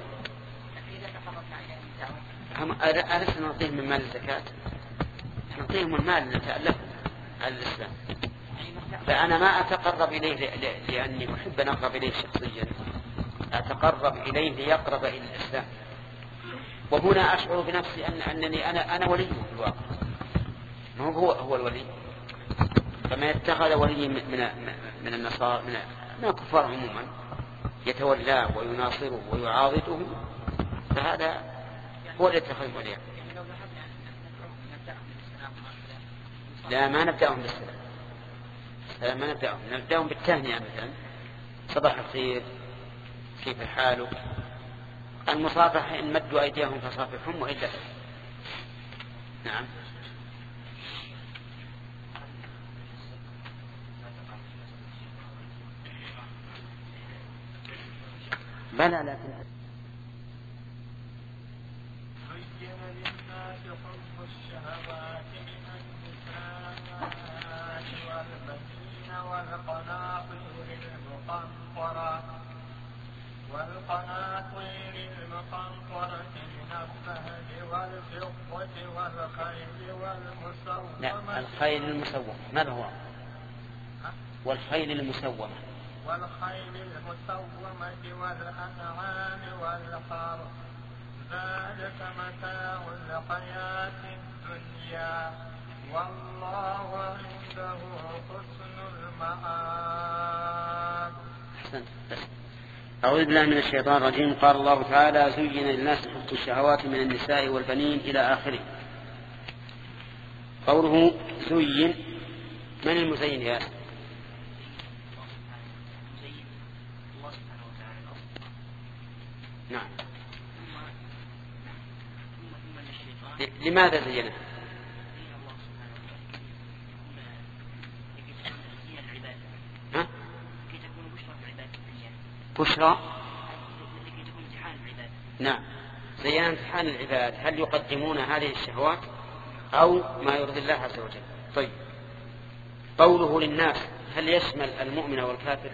ألسنا نعطيهم من مال الزكاة؟ نعطيهم المال نتألفه على الإسلام، فأنا ما أتقرب إليه لأني أحب أن أقرب إليه شخصيا، أتقرب إليه ليقرب إلى الإسلام. وهنا أشعر بنفسي أن أنني أنا أنا ولي في الواقع، ما هو هو الولي. فما يتخذ ولي من من النصارى من من الكفار عموما يتولاه ويناصره ويعاضده، فهذا هو اللي يتخذ وليا. لا، ما نبدأهم بالسلام، لا ما نبدأهم نبدأهم بالتهنئة مثلا، صباح الخير، كيف حالك. المصافحة إن مدوا أيديهم فصافحهم وإلا. نعم. بلى، لكن زين للناس حب الشهوات من النساء والبنين والقناطير المقنطرة والقناطير المقنطرة من الذهب والفضة والخيل والمسومة. لا، الخيل المسومة. ماذا هو؟ والخيل المسومة والخيل المسومة والأنعام والحرث، ذلك متاع الحياة الدنيا والله عنده حسن المآب. أحسنت. أعوذ بالله من الشيطان الرجيم. قال الله تعالى: زين للناس حب الشهوات من النساء والبنين إلى آخره. قوله زين، من المزين يا أخي؟ نعم. لماذا زينه؟ ها؟ بشرى. نعم، زين امتحان العباد، هل يقدمون هذه الشهوات أو ما يرضي الله عز وجل؟ طيب، قوله للناس هل يشمل المؤمن والكافر؟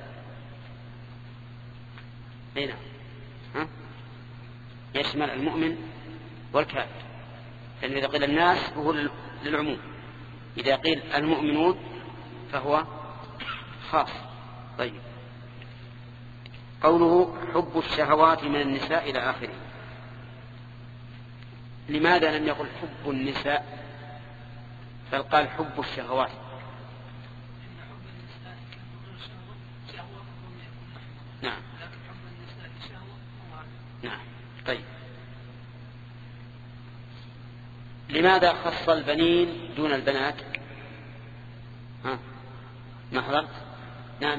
أي نعم، ها؟ يشمل المؤمن والكافر، لأنه إذا قيل الناس فهو للعموم، إذا قيل المؤمنون فهو خاص. طيب، قوله حب الشهوات من النساء إلى آخره، لماذا لم يقل حب النساء بل قال حب الشهوات؟ نعم نعم. طيب، لماذا خص البنين دون البنات؟ ها، ما حضرت؟ نعم.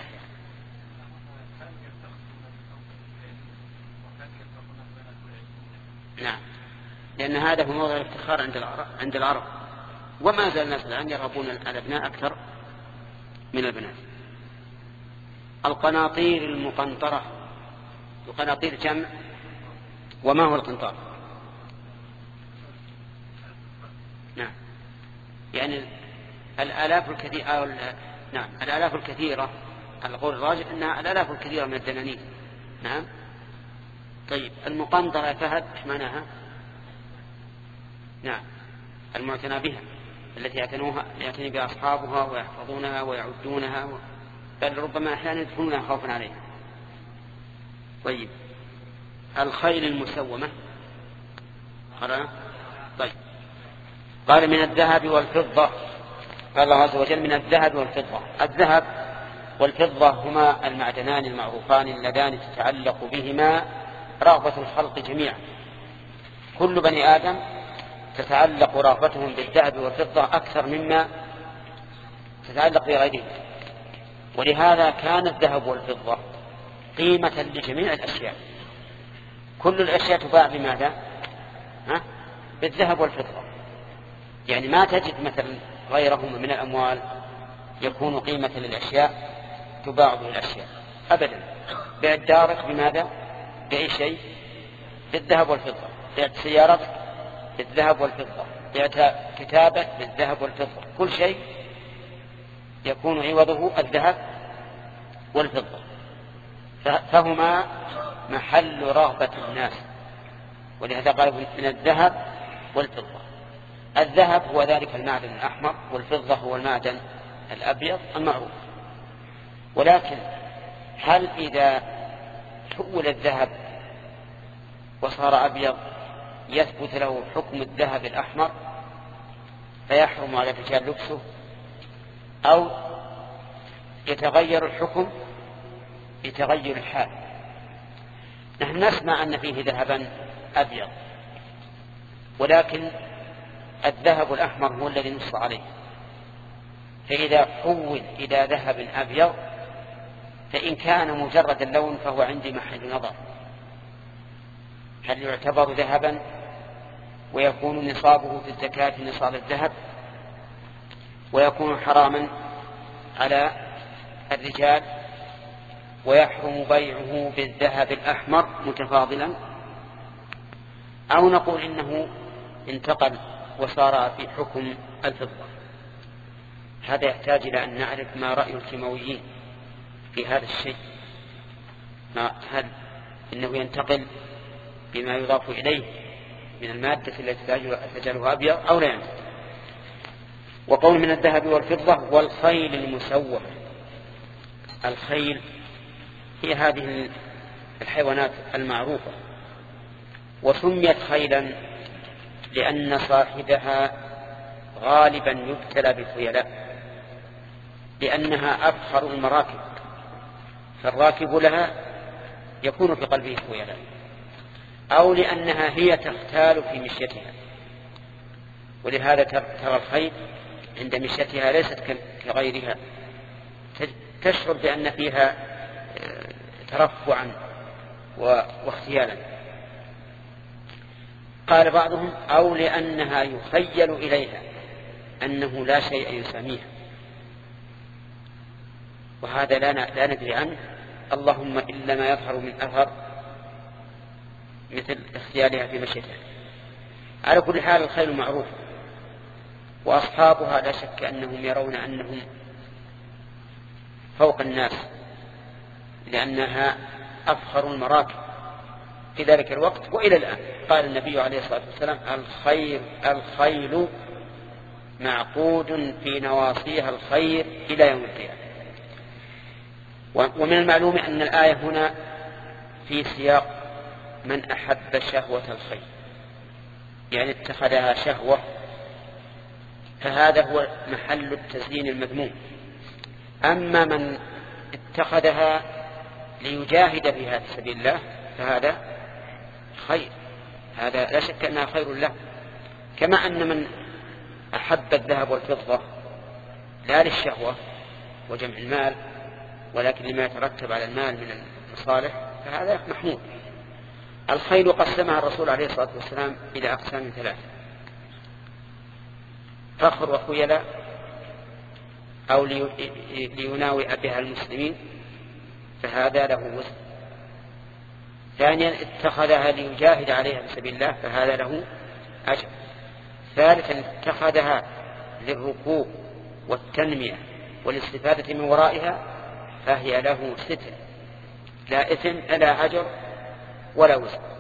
نعم، لأن هذا هو موضع الافتخار عند العرب, عند العرب. وما زال الناس الآن يرغبون الأبناء أكثر من البنات. القناطير المقنطرة، القناطير جمع، وما هو القنطار؟ نعم، يعني الآلاف الكثيرة أو نعم الآلاف الكثيرة على قول الراجل أنها الآلاف الكثيرة من الدنانير. نعم. طيب المقنطرة يا فهد إيش معناها؟ نعم المعتنى بها التي يعتنوها يعتني بها أصحابها ويحفظونها ويعدونها و... بل ربما أحيانا يدخلونها خوفا عليها. طيب الخيل المسومة قرأ. طيب قال من الذهب والفضة. قال الله عز وجل من الذهب والفضة. الذهب والفضة هما المعدنان المعروفان اللذان تتعلق بهما رغبة الخلق جميعا. كل بني آدم تتعلق رغبتهم بالذهب والفضة أكثر مما تتعلق بغيرهم، ولهذا كان الذهب والفضة قيمة لجميع الأشياء. كل الأشياء تباع بماذا؟ ها؟ بالذهب والفضة. يعني ما تجد مثلا غيرهما من الأموال يكون قيمة للأشياء تباع به الأشياء أبدا. بعت دارك بماذا؟ بأي شيء؟ بالذهب والفضة. بعت سيارتك بالذهب والفضة. بعت كتابك بالذهب والفضة. كل شيء يكون عوضه الذهب والفضة، فهما محل رغبة الناس، ولهذا قال من الذهب والفضة. الذهب هو ذلك المعدن الأحمر، والفضة هو المعدن الأبيض المعروف. ولكن هل إذا حول الذهب وصار أبيض يثبت له حكم الذهب الأحمر فيحرم على الرجال لبسه، أو يتغير الحكم بتغير الحال؟ نحن نسمع أن فيه ذهبا أبيض، ولكن الذهب الأحمر هو الذي نص عليه. فإذا حول إلى ذهب أبيض فإن كان مجرد اللون فهو عندي محل نظر. هل يعتبر ذهبا ويكون نصابه في الزكاة نصاب الذهب ويكون حراما على الرجال ويحرم بيعه بالذهب الأحمر متفاضلا، أو نقول إنه انتقل وصار في حكم الفضة؟ هذا يحتاج إلى أن نعرف ما رأي الكيماويين في هذا الشيء. هل إنه ينتقل بما يضاف إليه من المادة التي تجعلها أبيض أو لا ينتقل؟ وقول من الذهب والفضة. والخيل المسومة. الخيل هي هذه الحيوانات المعروفة، وسميت خيلا لأن صاحبها غالبا يبتلى بالخيلاء، لأنها أفخر المراكب، فالراكب لها يكون في قلبه خيلاء، أو لأنها هي تختال في مشيتها. ولهذا ترى الخيل عند مشيتها ليست كغيرها، تشعر بأن فيها ترفعا واختيالا. قال بعضهم أو لأنها يخيل إليها أنه لا شيء يساميها، وهذا لا ندري عنه، اللهم إلا ما يظهر من أثر مثل اختيالها في مشيتها. على كل حال الخيل معروف، وأصحابها لا شك أنهم يرون أنهم فوق الناس، لأنها أفخر المراكب في ذلك الوقت وإلى الآن. قال النبي عليه الصلاة والسلام الخير الخيل معقود في نواصيها الخير إلى يوم القيامة. ومن المعلوم أن الآية هنا في سياق من أحب شهوة الخيل، يعني اتخذها شهوة، فهذا هو محل التزيين المذموم. أما من اتخذها ليجاهد بها في سبيل الله فهذا خير، هذا لا شك أنها خير له. كما أن من أحب الذهب والفضة لا للشهوة وجمع المال ولكن لما يترتب على المال من المصالح فهذا محمود. الخيل قسمها الرسول عليه الصلاة والسلام إلى أقسام ثلاثة: فخر وخيلاء، أو ليناوئ بها المسلمين فهذا له وزن. ثانيا اتخذها ليجاهد عليها في سبيل الله فهذا له أجر. ثالثا اتخذها للركوب والتنمية والاستفادة من ورائها فهي له ستر لا إثم لا أجر ولا وزر.